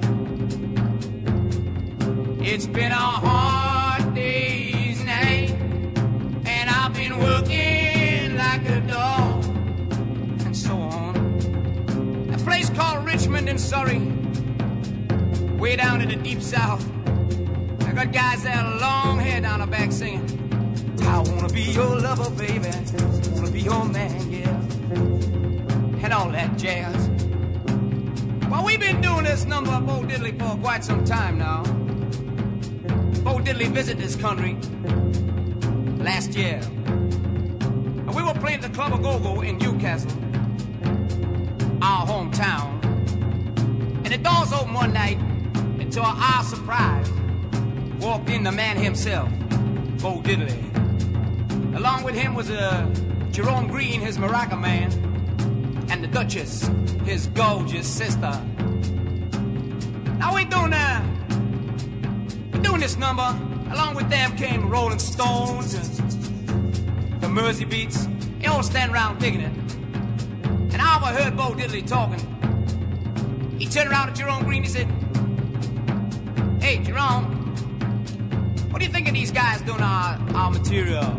it's been a hard day's night, and I've been working like a dog, and so on. A place called Richmond in Surrey, way down in the deep south. I got guys that have long hair down the back singing, I wanna be your lover, baby, I wanna be your man, yeah, and all that jazz. Well, we've been doing this number of Bo Diddley for quite some time now. Bo Diddley visited this country last year. And we were playing at the Club of Go-Go in Newcastle, our hometown. And the doors opened one night, and to our surprise, walked in the man himself, Bo Diddley. Along with him was uh, Jerome Green, his maraca man, and the Duchess, his gorgeous sister. Now we're doing uh, we're doing this number. Along with them came Rolling Stones and the Mersey Beats. They all stand around digging it. And I overheard Bo Diddley talking. He turned around to Jerome Green. He said, "Hey, Jerome, what do you think of these guys doing our, our material?"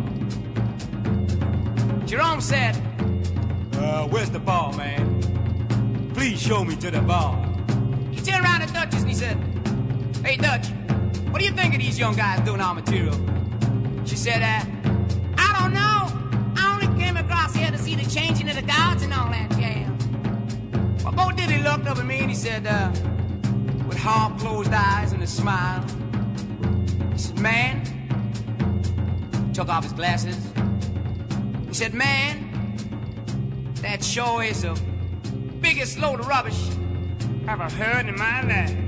Jerome said, Uh, where's the bar, man? Please show me to the bar. He turned around to Duchess and he said, hey, Dutch, what do you think of these young guys doing our material? She said, uh, I don't know. I only came across here to see the changing of the guards and all that jazz. Well, Bo Diddley looked up at me and he said, uh, with half-closed eyes and a smile, he said, man, took off his glasses. He said, man, that sure is the biggest load of rubbish I've ever heard in my life.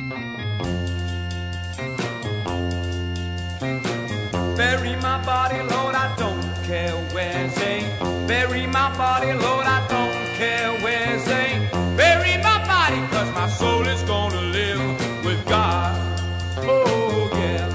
Bury my body, Lord, I don't care where they. Bury my body, Lord, I don't care where they. Bury my body, cause my soul is gonna live with God. Oh, yeah.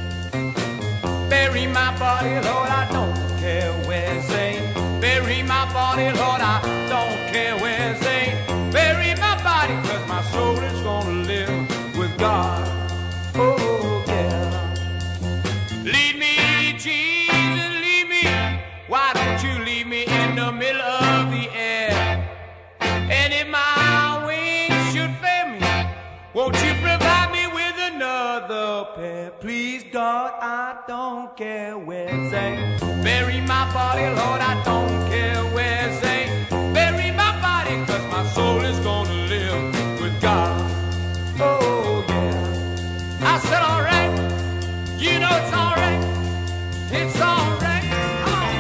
Bury my body, Lord, I don't care where they. Bury my body, Lord, I don't care where they. Bury my body, cause my soul is gonna live with God. Oh, yeah. Lead me, Jesus, lead me. Why don't you leave me in the middle of the air? And if my wings should fail me, won't you provide me with another pair? Please, God, I don't care where they. Bury my body, Lord, I don't care where they. Bury my body, cause my soul is gonna live with God. Oh, yeah. I said, all right. You know it's all right. It's all right. Come on.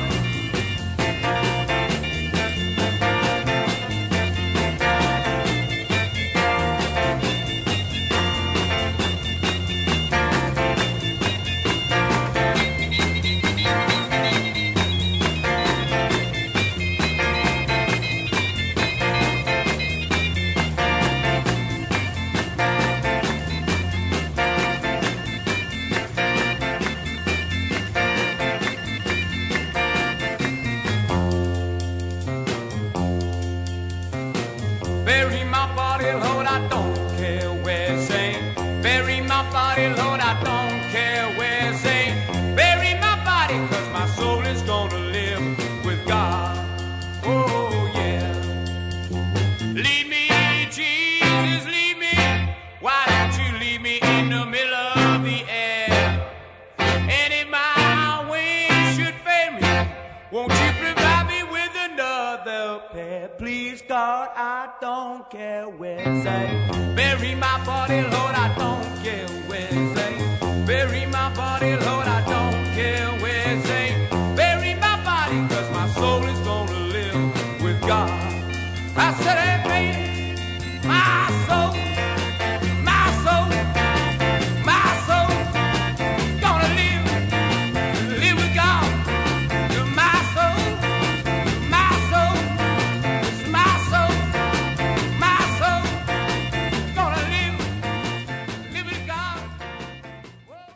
Bury my body, Lord, I don't care where they. Bury my body, Lord, I don't care where they. Bury my body, cause my soul is gonna live with God. Oh, yeah. Lead me, Jesus, lead me. Why don't you leave me in the middle of the air? And if my wings should fail me, won't you provide me with another pair? Please, God, I don't care where they. Bury my body, Lord, I don't care where they. Bury my body, Lord, I don't care where they. Bury my body, cause my soul is gonna live with God. I said, hey, baby, my soul, my soul, my soul, gonna live, live with God. My soul, my soul, my soul, my soul, gonna live, live with God. Whoa,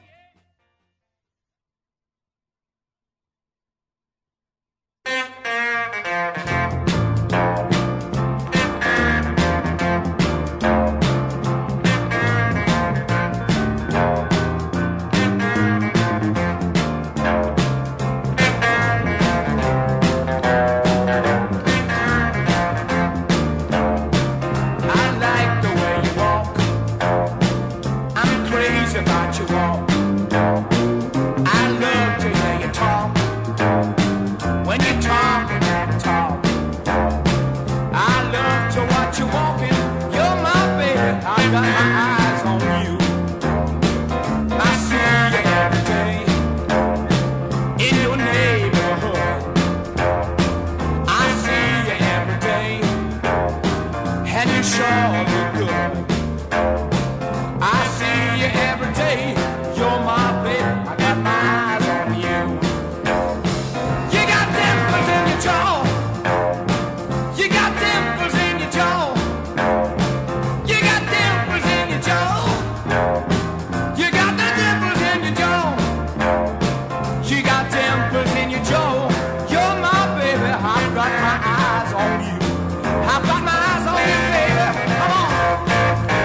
I like the way you walk. I'm crazy about your walk. I love to hear you talk. When you talk, talk. I love to watch you walking. You're my baby. I got my eyes on you. I see you every day in your neighborhood. I see you every day, and you sure look good. I see you every day. You're my baby. I got my eyes on you. You got dimples in your jaw. You got dimples in your jaw. You got dimples in your jaw. You got the dimples in your jaw. You got dimples in your jaw. You're my baby. I've got my eyes on you. I've got my eyes on you, baby. Come on.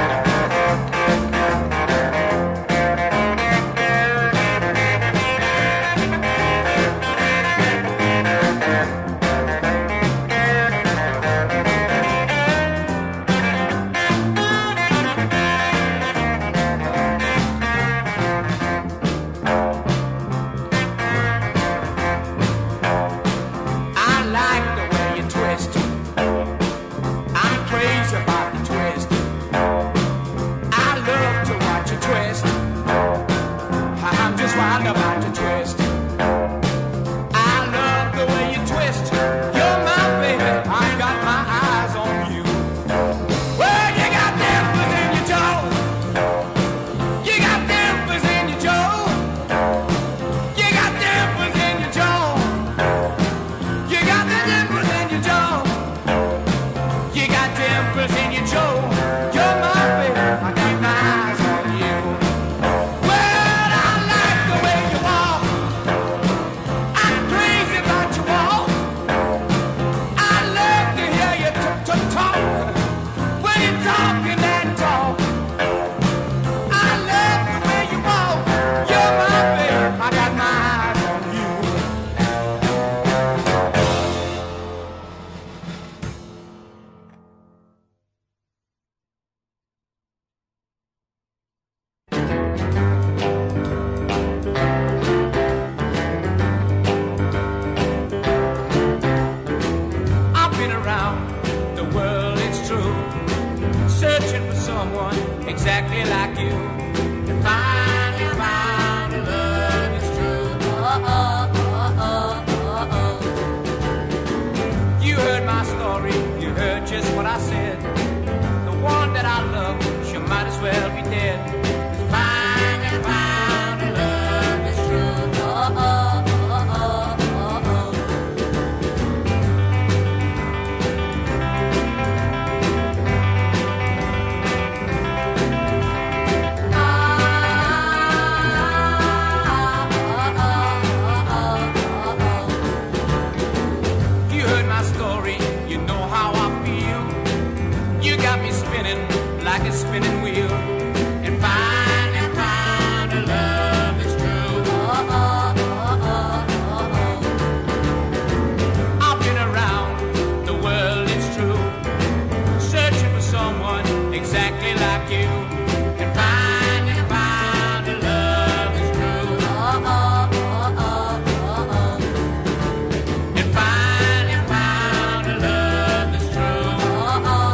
exactly like you. And finally found a love that's true. Oh, oh, oh, oh, oh, oh. You heard my story, you heard just what I said. The one that I love, she might as well be dead. Finally found a love that's true. Oh, oh, oh, oh, oh, oh. Like a spinning wheel, and finally found a love that's true. Oh, oh, oh, oh, oh, oh. I've been around the world, it's true, searching for someone exactly like you, and finally found a love that's true. Oh, oh, oh, oh, oh, oh. And finally found a love that's true. Oh, oh.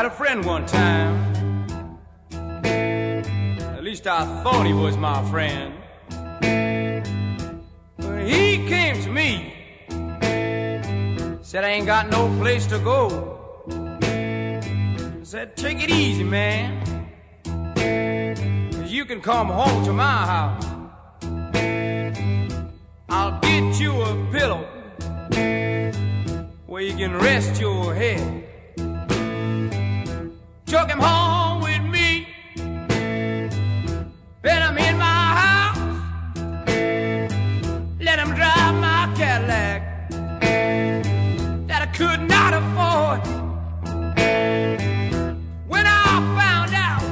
had a friend one time. At least I thought he was my friend. When he came to me, said I ain't got no place to go. I said, take it easy, man. You can come home to my house. I'll get you a pillow where you can rest your head. Took him home with me. Then I'm in my house. Let him drive my Cadillac that I could not afford. When I found out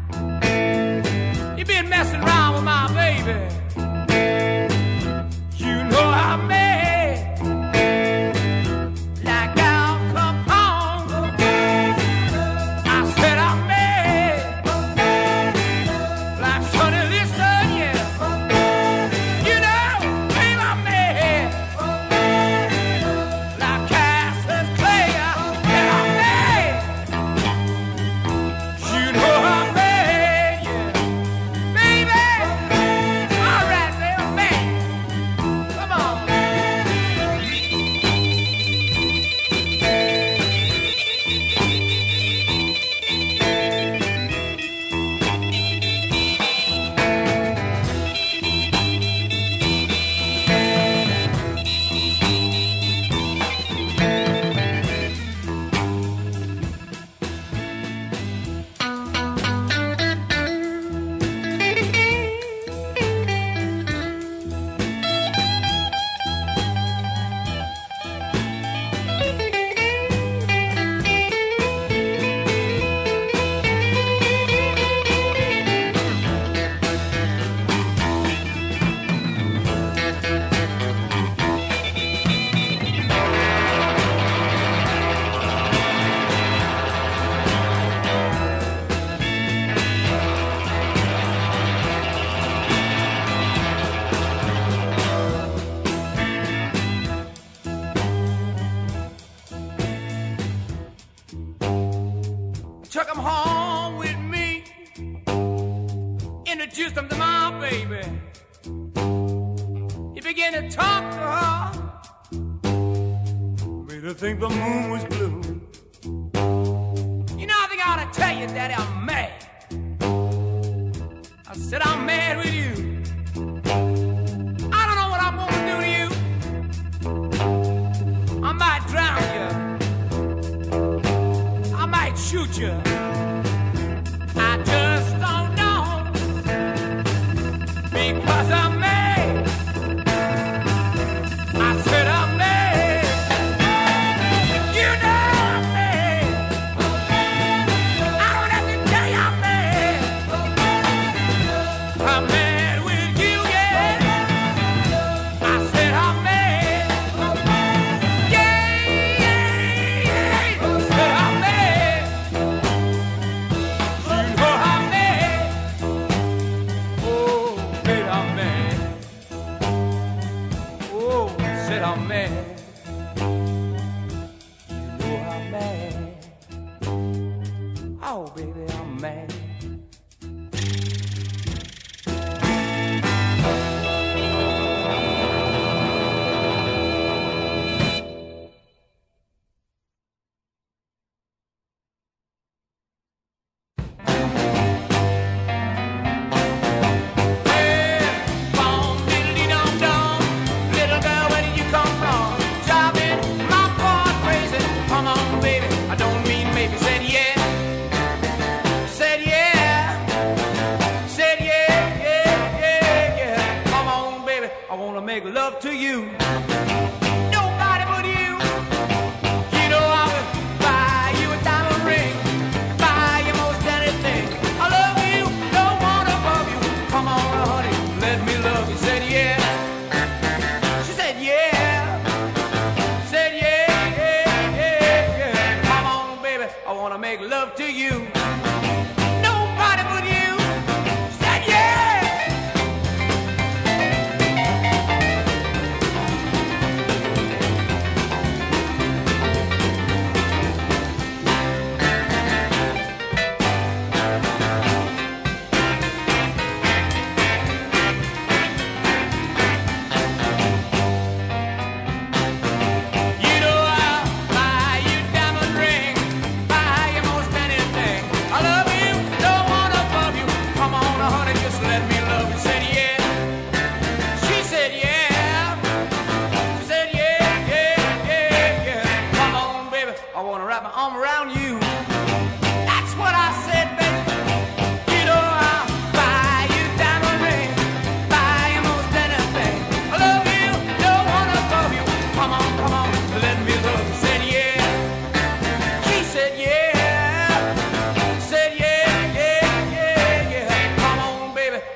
he'd been messing around with my baby, you know I made like Al Capone. I said I made like Sonny Liston, yeah. You know, babe, I made like Cassius Clay. I said I made, you know I made, yeah. Baby, all right, baby, man. Come on. Took him home with me, introduced him to my baby. He began to talk to her, made her think the moon was blue. You know, I think I ought to tell you, Daddy, I'm mad. I said I'm mad with you. I don't know what I'm gonna do to you. I might drown you. I might shoot you. I just don't know. Because I'm mad. I said I'm mad. You know I'm mad. I don't have to tell you I'm mad. I'm mad with you, yeah. I said I'm mad. Yeah, yeah, yeah. I said I'm mad. You know I'm mad. Oh, baby, I'm mad. Oh, I said I'm mad. You know I'm mad. Oh, baby, I'm mad. Little girl, where did you come from? Driving my car crazy. Come on, baby. I don't mean maybe. Said yeah. Said yeah. Said yeah, yeah, yeah, yeah. Come on, baby. I wanna make love to you. Nobody but you. You know I would buy you a diamond ring, buy you most anything. I love you, no one above you. Come on, honey, let me love you. Said yeah. She said yeah. Said yeah, yeah, yeah, yeah. Come on, baby, I wanna make love to you. Nobody but you. Said yeah.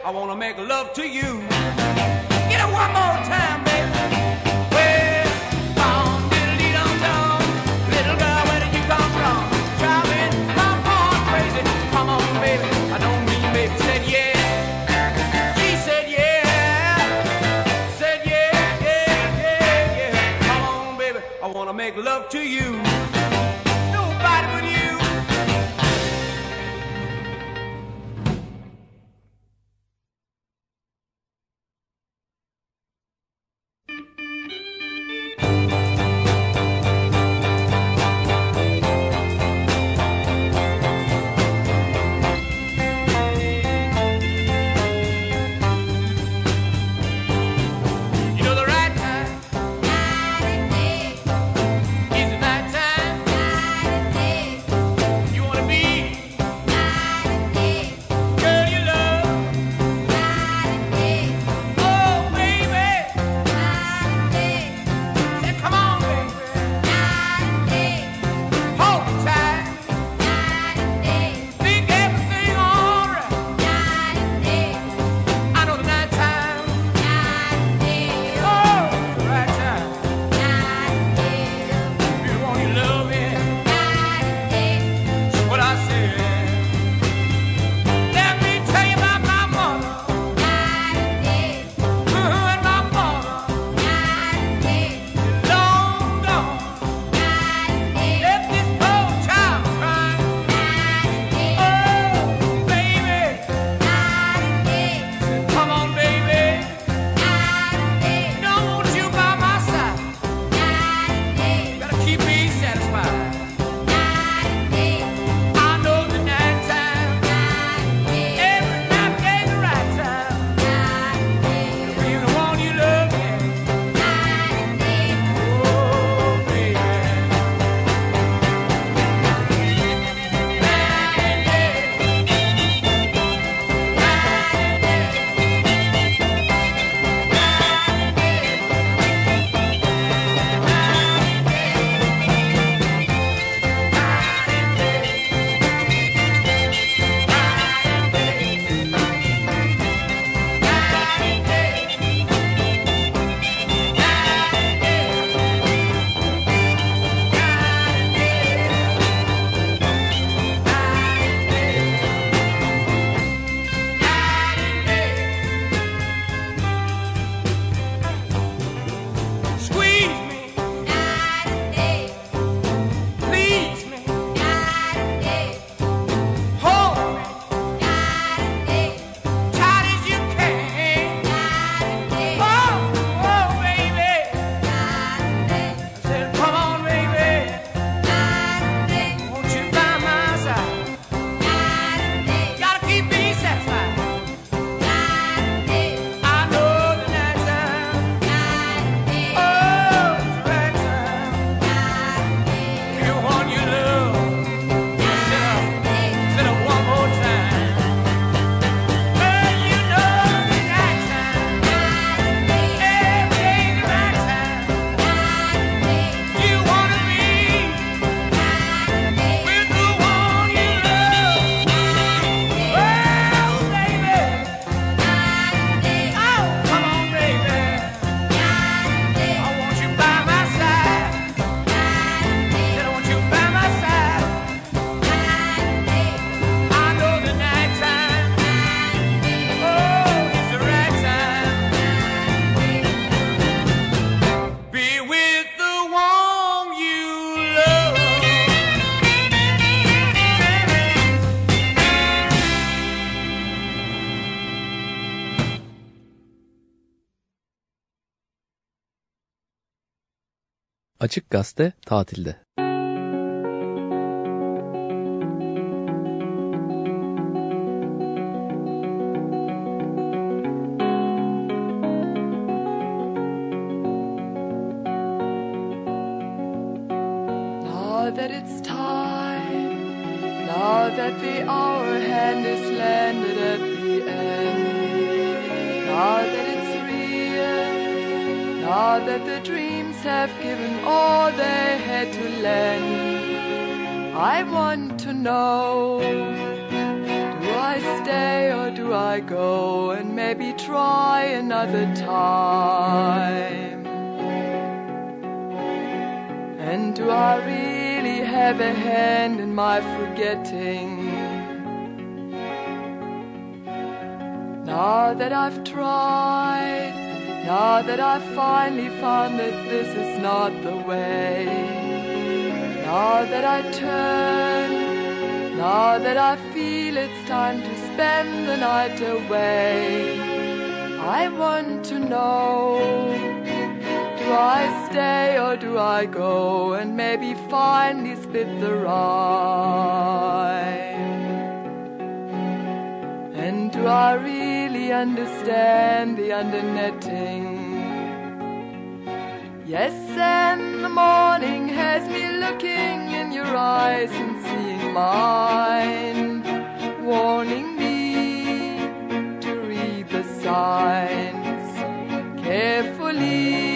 I wanna make love to you. Get it one more time, baby. Well, down, diddly dum dum. Little girl, where did you come from? Driving my heart crazy. Come on, baby. I don't mean baby. Said yeah. She said yeah. Said yeah, yeah, yeah, yeah. Come on, baby. I wanna make love to you. Nobody but you. You know the right time. Is it night time? You wanna be girl you love? Oh baby, say come on baby, hold tight, think everything alright. I know the night time. Oh, the right time. You want your loving. That's what I said. Let me tell you about my mother. Uh-huh, and my father. Long gone. Left this poor child crying. Oh, baby. Come on, baby. Don't want you by my side. Gotta keep me satisfied. I know the night time. Every night day's the right time. Be the one you love, yeah. Oh, baby. Squeeze me, please me, hold me, tight as you can. Oh, oh, baby. I said, come on, baby. Won't you by my side? Gotta keep me satisfied. I know the night time. Oh, it's the right time. You want your love. Sit up, sit up one more time. Well, you know the night time. Every day's the right time. You wanna be with the one you love. Well, baby. Oh, come on, baby. I want you by my side. Said I want you by my side. I know the night time. Oh, it's the right time. Be with the one you love. Açık Gazete tatilde. Now that it's time, now that the hour hand is landed at the end, now that it's real, now that the dreams have given all they had to lend, I want to know, do I stay stay or do I go and maybe try another time? And do I really have a hand in my forgetting? Now that I've tried, now that I've finally found that this is not the way, now that I turn, now that I feel it's time to spend the night away, I want to know, do I stay or do I go and maybe finally split the rhyme? And do I really understand the undernetting? Yes, and the morning has me looking in your eyes and seeing mine, warning me to read the signs carefully.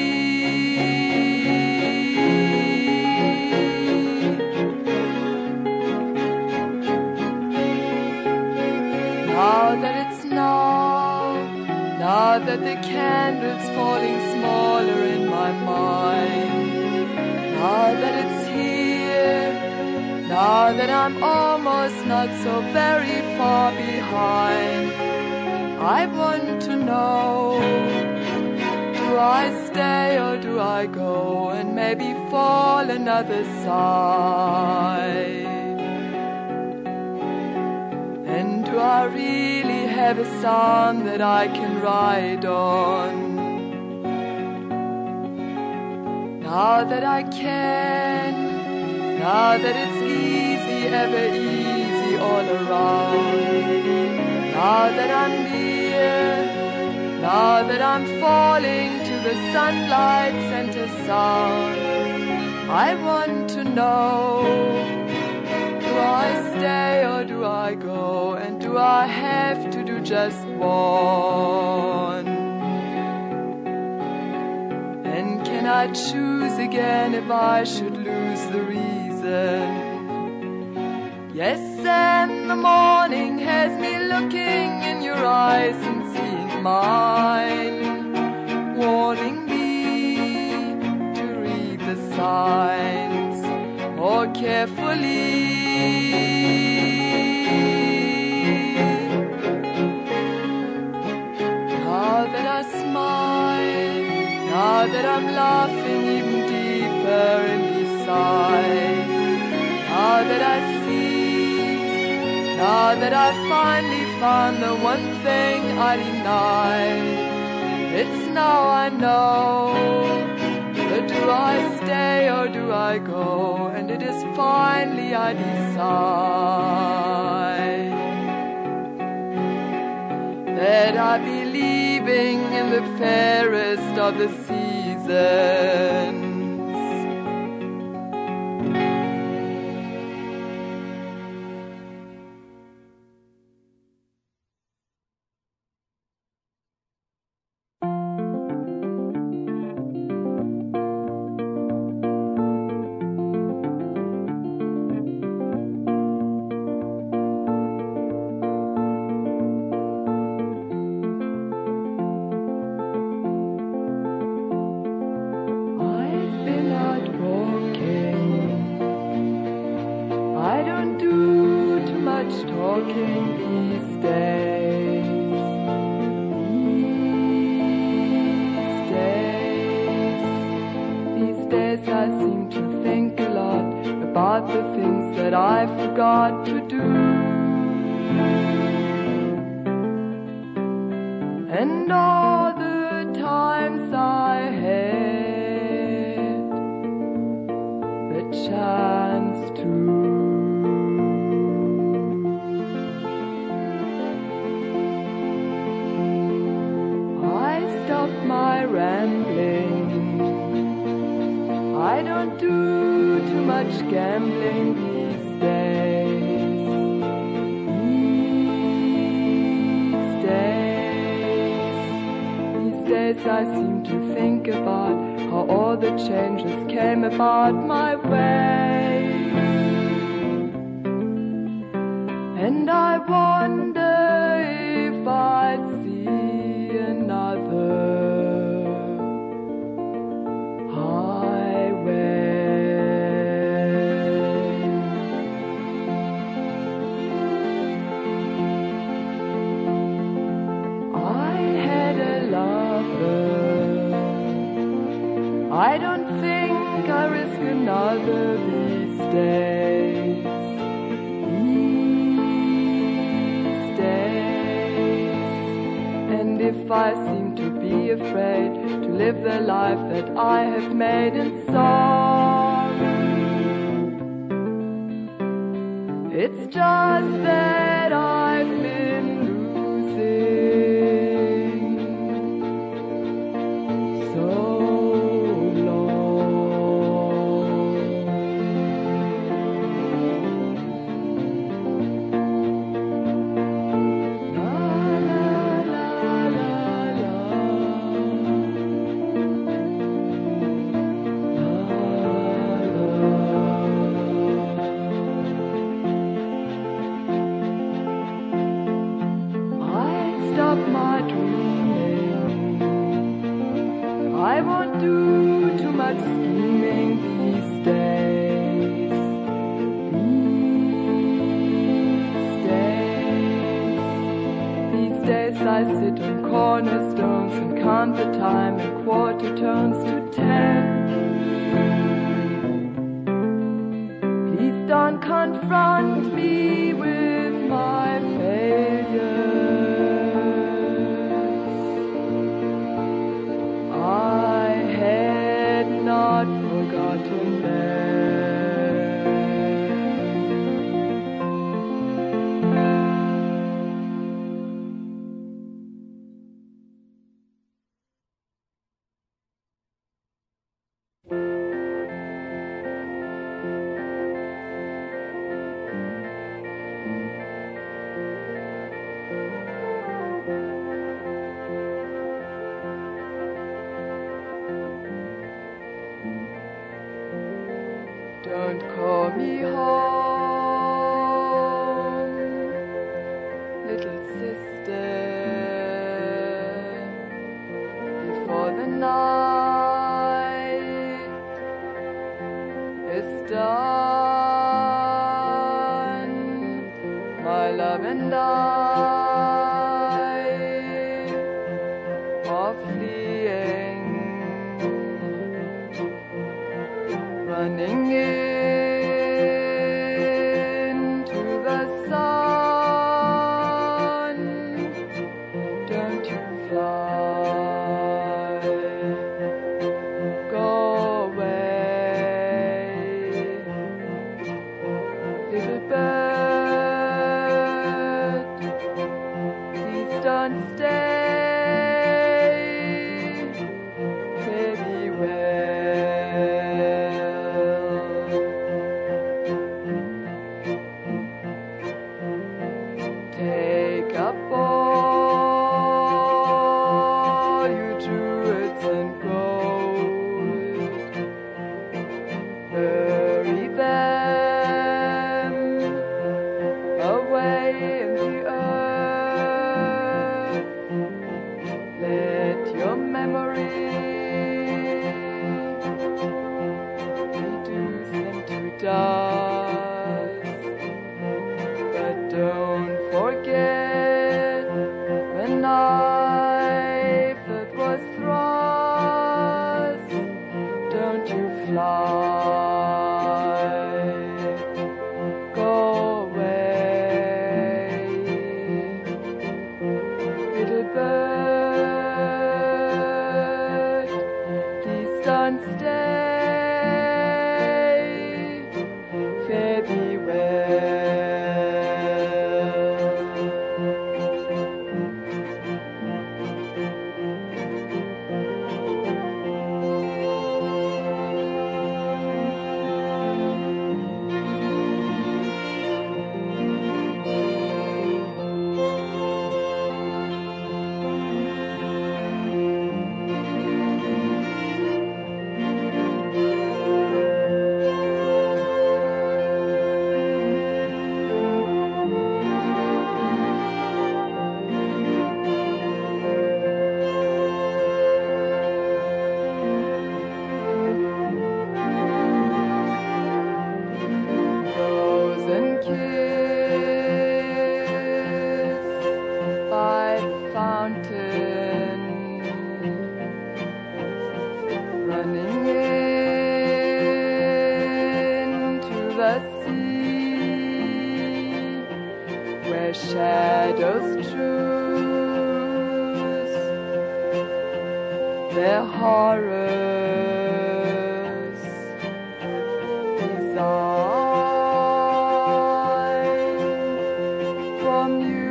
Now that it's now, now that the candle's falling smaller in my mind, now that it's here, now that I'm almost not so very far behind, I want to know, do I stay or do I go and maybe fall another side? And do I really have a sound that I can ride on? Now that I can, now that it's easy, ever easy all around, now that I'm near, now that I'm falling to the sunlight center sound, I want to know, do I stay or do I go? And do I have to do just one? And can I choose again if I should lose the reason? Yes, and the morning has me looking in your eyes and seeing mine, warning me to read the signs more carefully. Now that I smile, now that I'm laughing even deeper inside, now that I see, now that I finally found the one thing I denied, it's now I know, but do I stay or do I go? And it is finally I decide that I be leaving in the fairest of the seasons. I seem to think about how all the changes came about my way. And I wonder I don't think I risk another these days. These days. And if I seem to be afraid to live the life that I have made in song, it's just that I've been losing so long. La la la la la. Stop my dreaming. I won't do too much scheming these days. These days. These days I sit on cornerstones and count the time in quarter tones to ten. Please don't confront me with my failure. I had not forgotten them. Don't call me home, little sister, before the night is done. My love and I are fleeing, running into the sun. Don't you fly, go away, little bird, please don't stay, fare thee well. Take up all your jewels and gold, bury them away in the earth. Let your memory reduce them to dust. But don't forget when knife that was thrust. Don't you fly, go away, little bird, please don't stay, fare thee well. Frozen kiss by the fountain, running their horrors. Designed for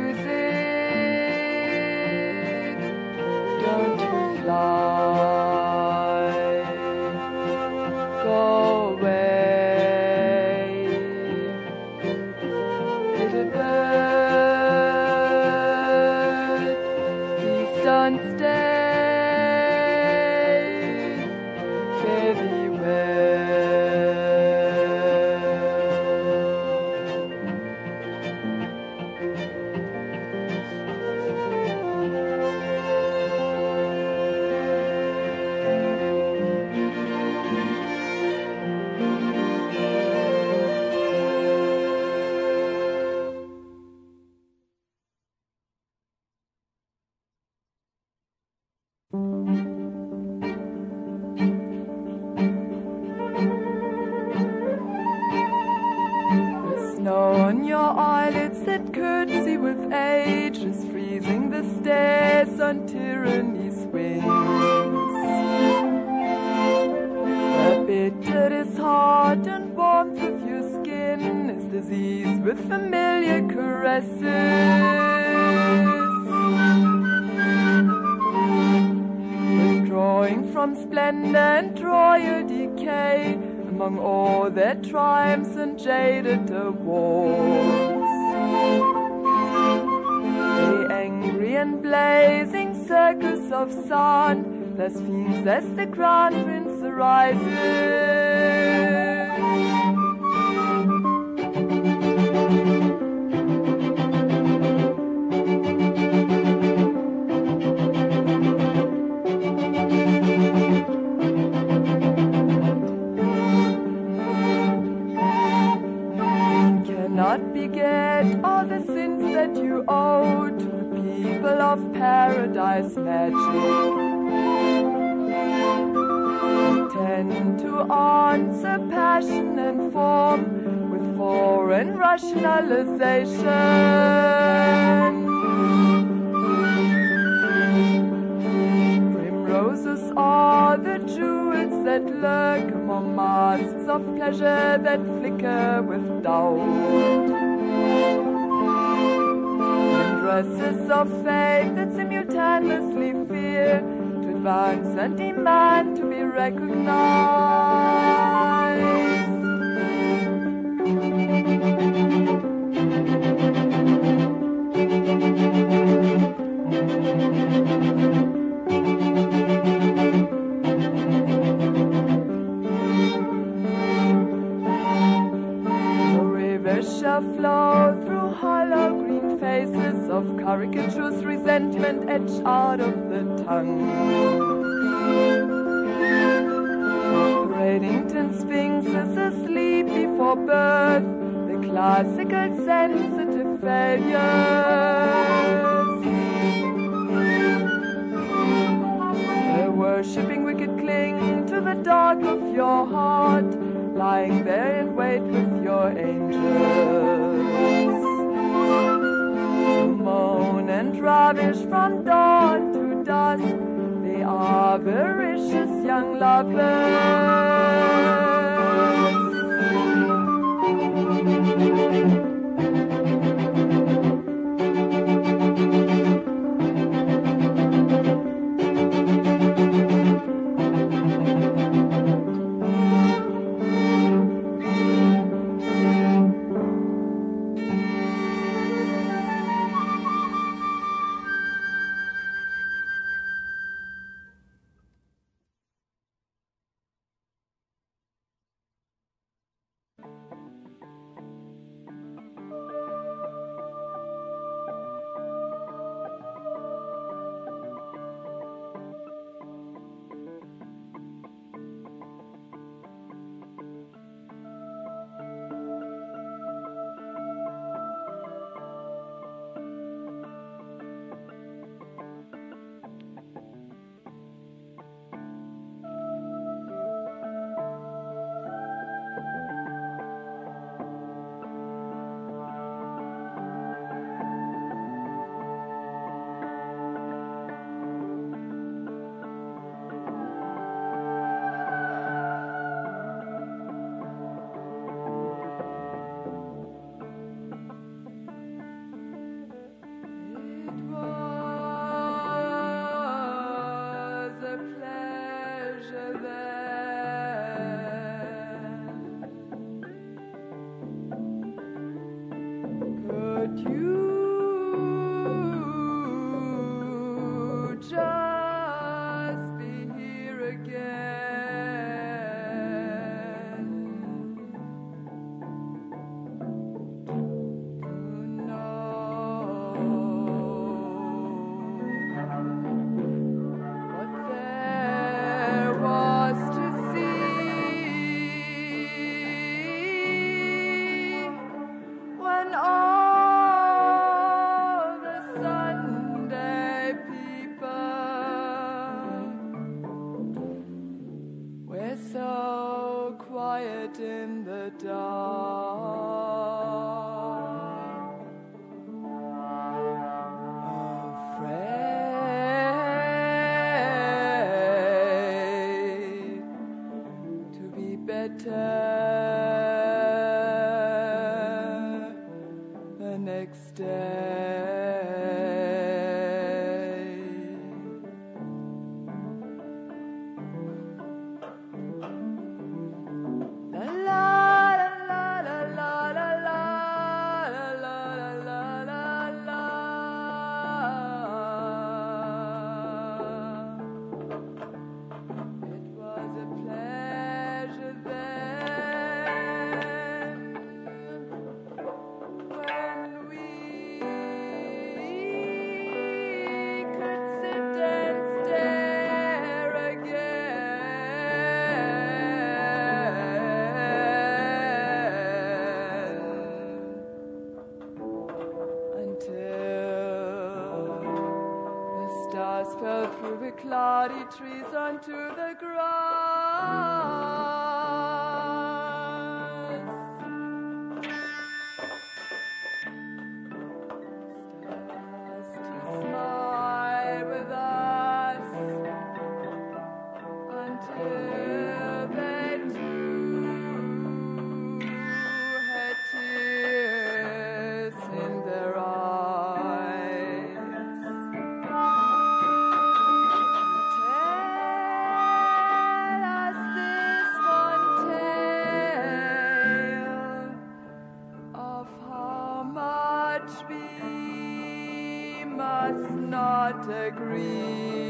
music, don't you fly, go away, little bird, please don't stay, fare thee The snow on your eyelids that curtsy with age is freezing the stairs on tyranny swings. The bitterness heart and warmth of your skin is disease with familiar caresses. Withdrawing from splendor and royal decay, among all their triumphs and jaded awards, the angry and blazing circus of sun blasphemes as the crown prince arises. Cannot beget all the sins that you owe to the people of paradise magic. Tend to answer passion and form with foreign rationalization. Primroses are the jewels that lurk among masks of pleasure that flicker with doubt. And dresses of faith that simultaneously fear to advance and demand to be recognized. Shall flow through hollow green faces of caricatures, resentment etched out of the tongue. Bradenton Sphinx is asleep before birth, the classical sensitive failures. The worshipping wicked cling to the dark of your heart, lying there in wait with your angels. To moan and ravish from dawn to dusk, they are avaricious young lovers. night in the dark, afraid to be better the next day. La la la la la la la la la la la la. It was a pleasure then when we could sit and stare again until the stars fell through the cloudy trees onto the grass. Stars to smile with us until they too had tears in their eyes. Tell us this one tale of how much we must not agree.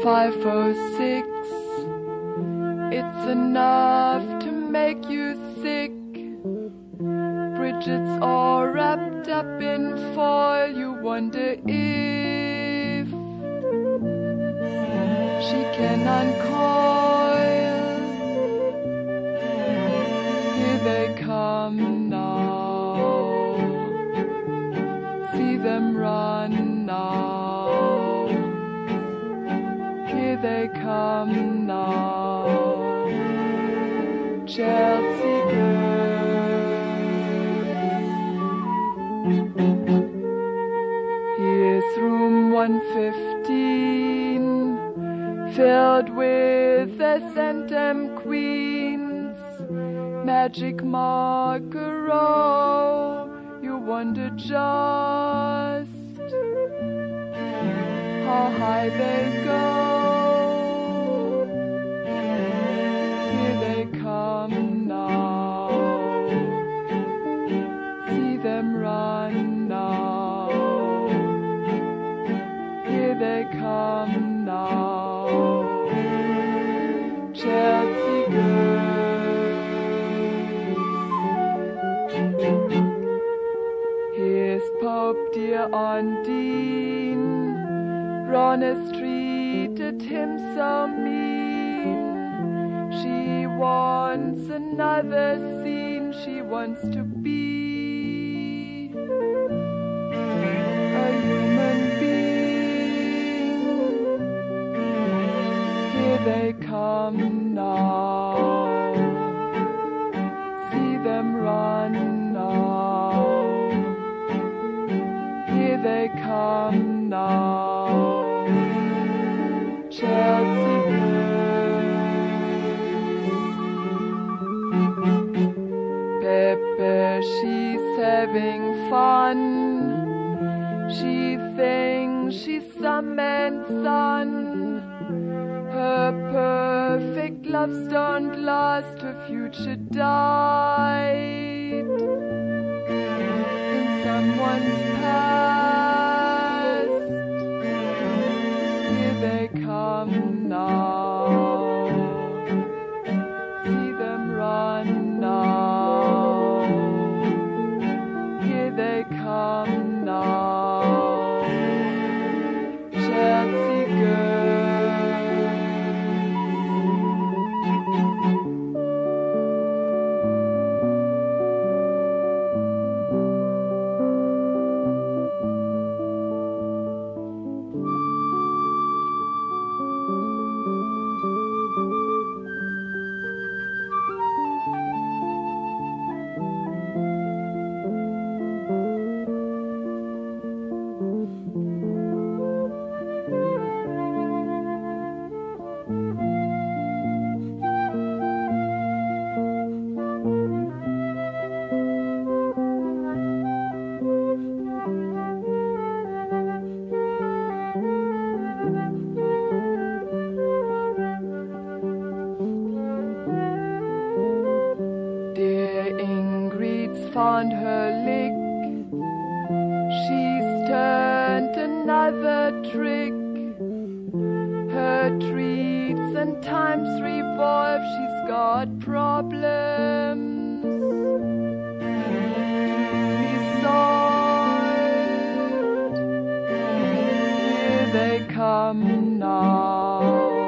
five oh six. It's enough to make you sick. Bridget's all wrapped up in foil. You wonder if she can uncoil. Here they come now. See them run now. Here they come now. Chelsea girls. Here's room one fifteen, filled with the centum queens. Magic Margaro, you wonder just how high they go. Here they come now. See them run now. Here they come now. Chelsea girls. Here's Pope dear Undine. Ronis treated him so mean. She wants another scene. She wants to be a human being. Here they come now. See them run now. Here they come now. Chelsea girls. Pepe, she's having fun. She thinks she's some man's son. Her perfect loves don't last. Her future died in someone's past. Here they come now. See them run now. Here they come now. Chelsea found her lick. She's turned another trick. Her treats and times revolve. She's got problems to be solved. Here they come now.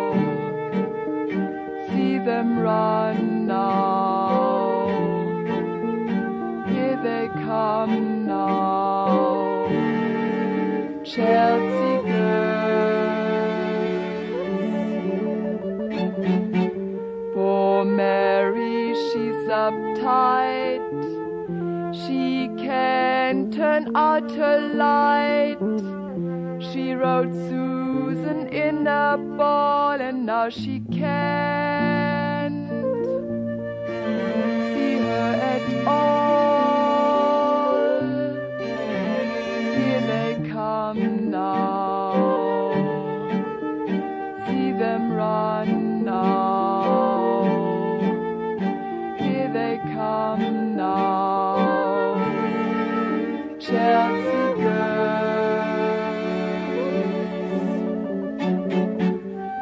See them run now. They come now. Chelsea girls. Poor Mary, she's uptight. She can't turn out her light. She wrote Susan in a ball, and now she can't see her at all. Come now. See them run now. Here they come now. Chelsea girls.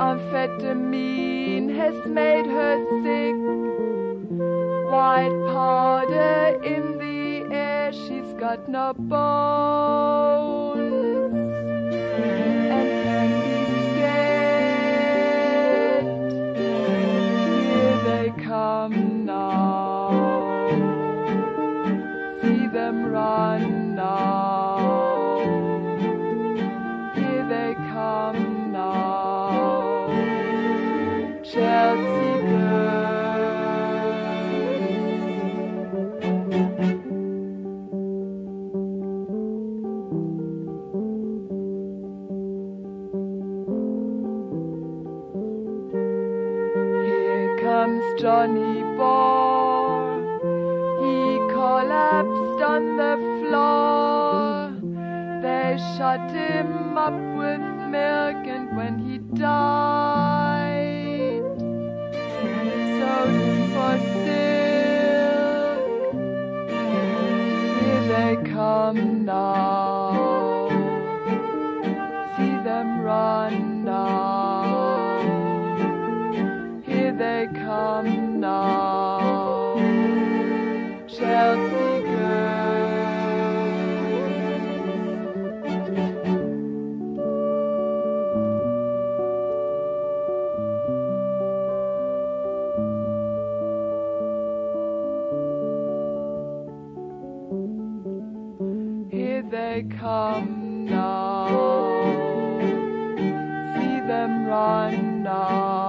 Amphetamine has made her sick. White powder in the air, she's got no bones and can be scared. Here they come now, see them run now. Here they come now, Chelsea Johnny Bohr, he collapsed on the floor. They shut him up with milk, and when he died, sold him for silk. Here they come now, see them run now. They come now, Chelsea girls. Here they come now, see them run now.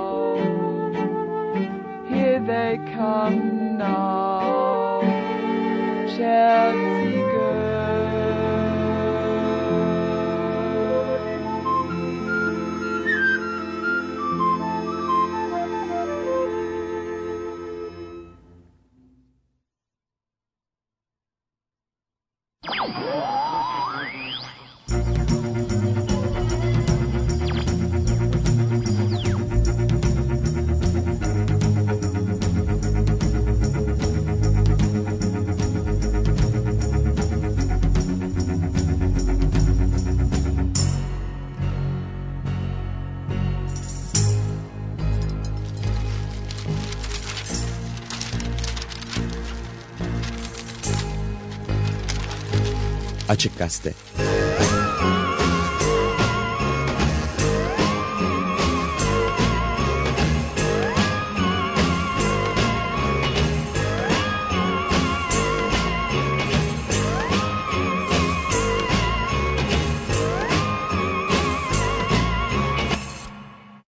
They come now, Chelsea Açık Gazete.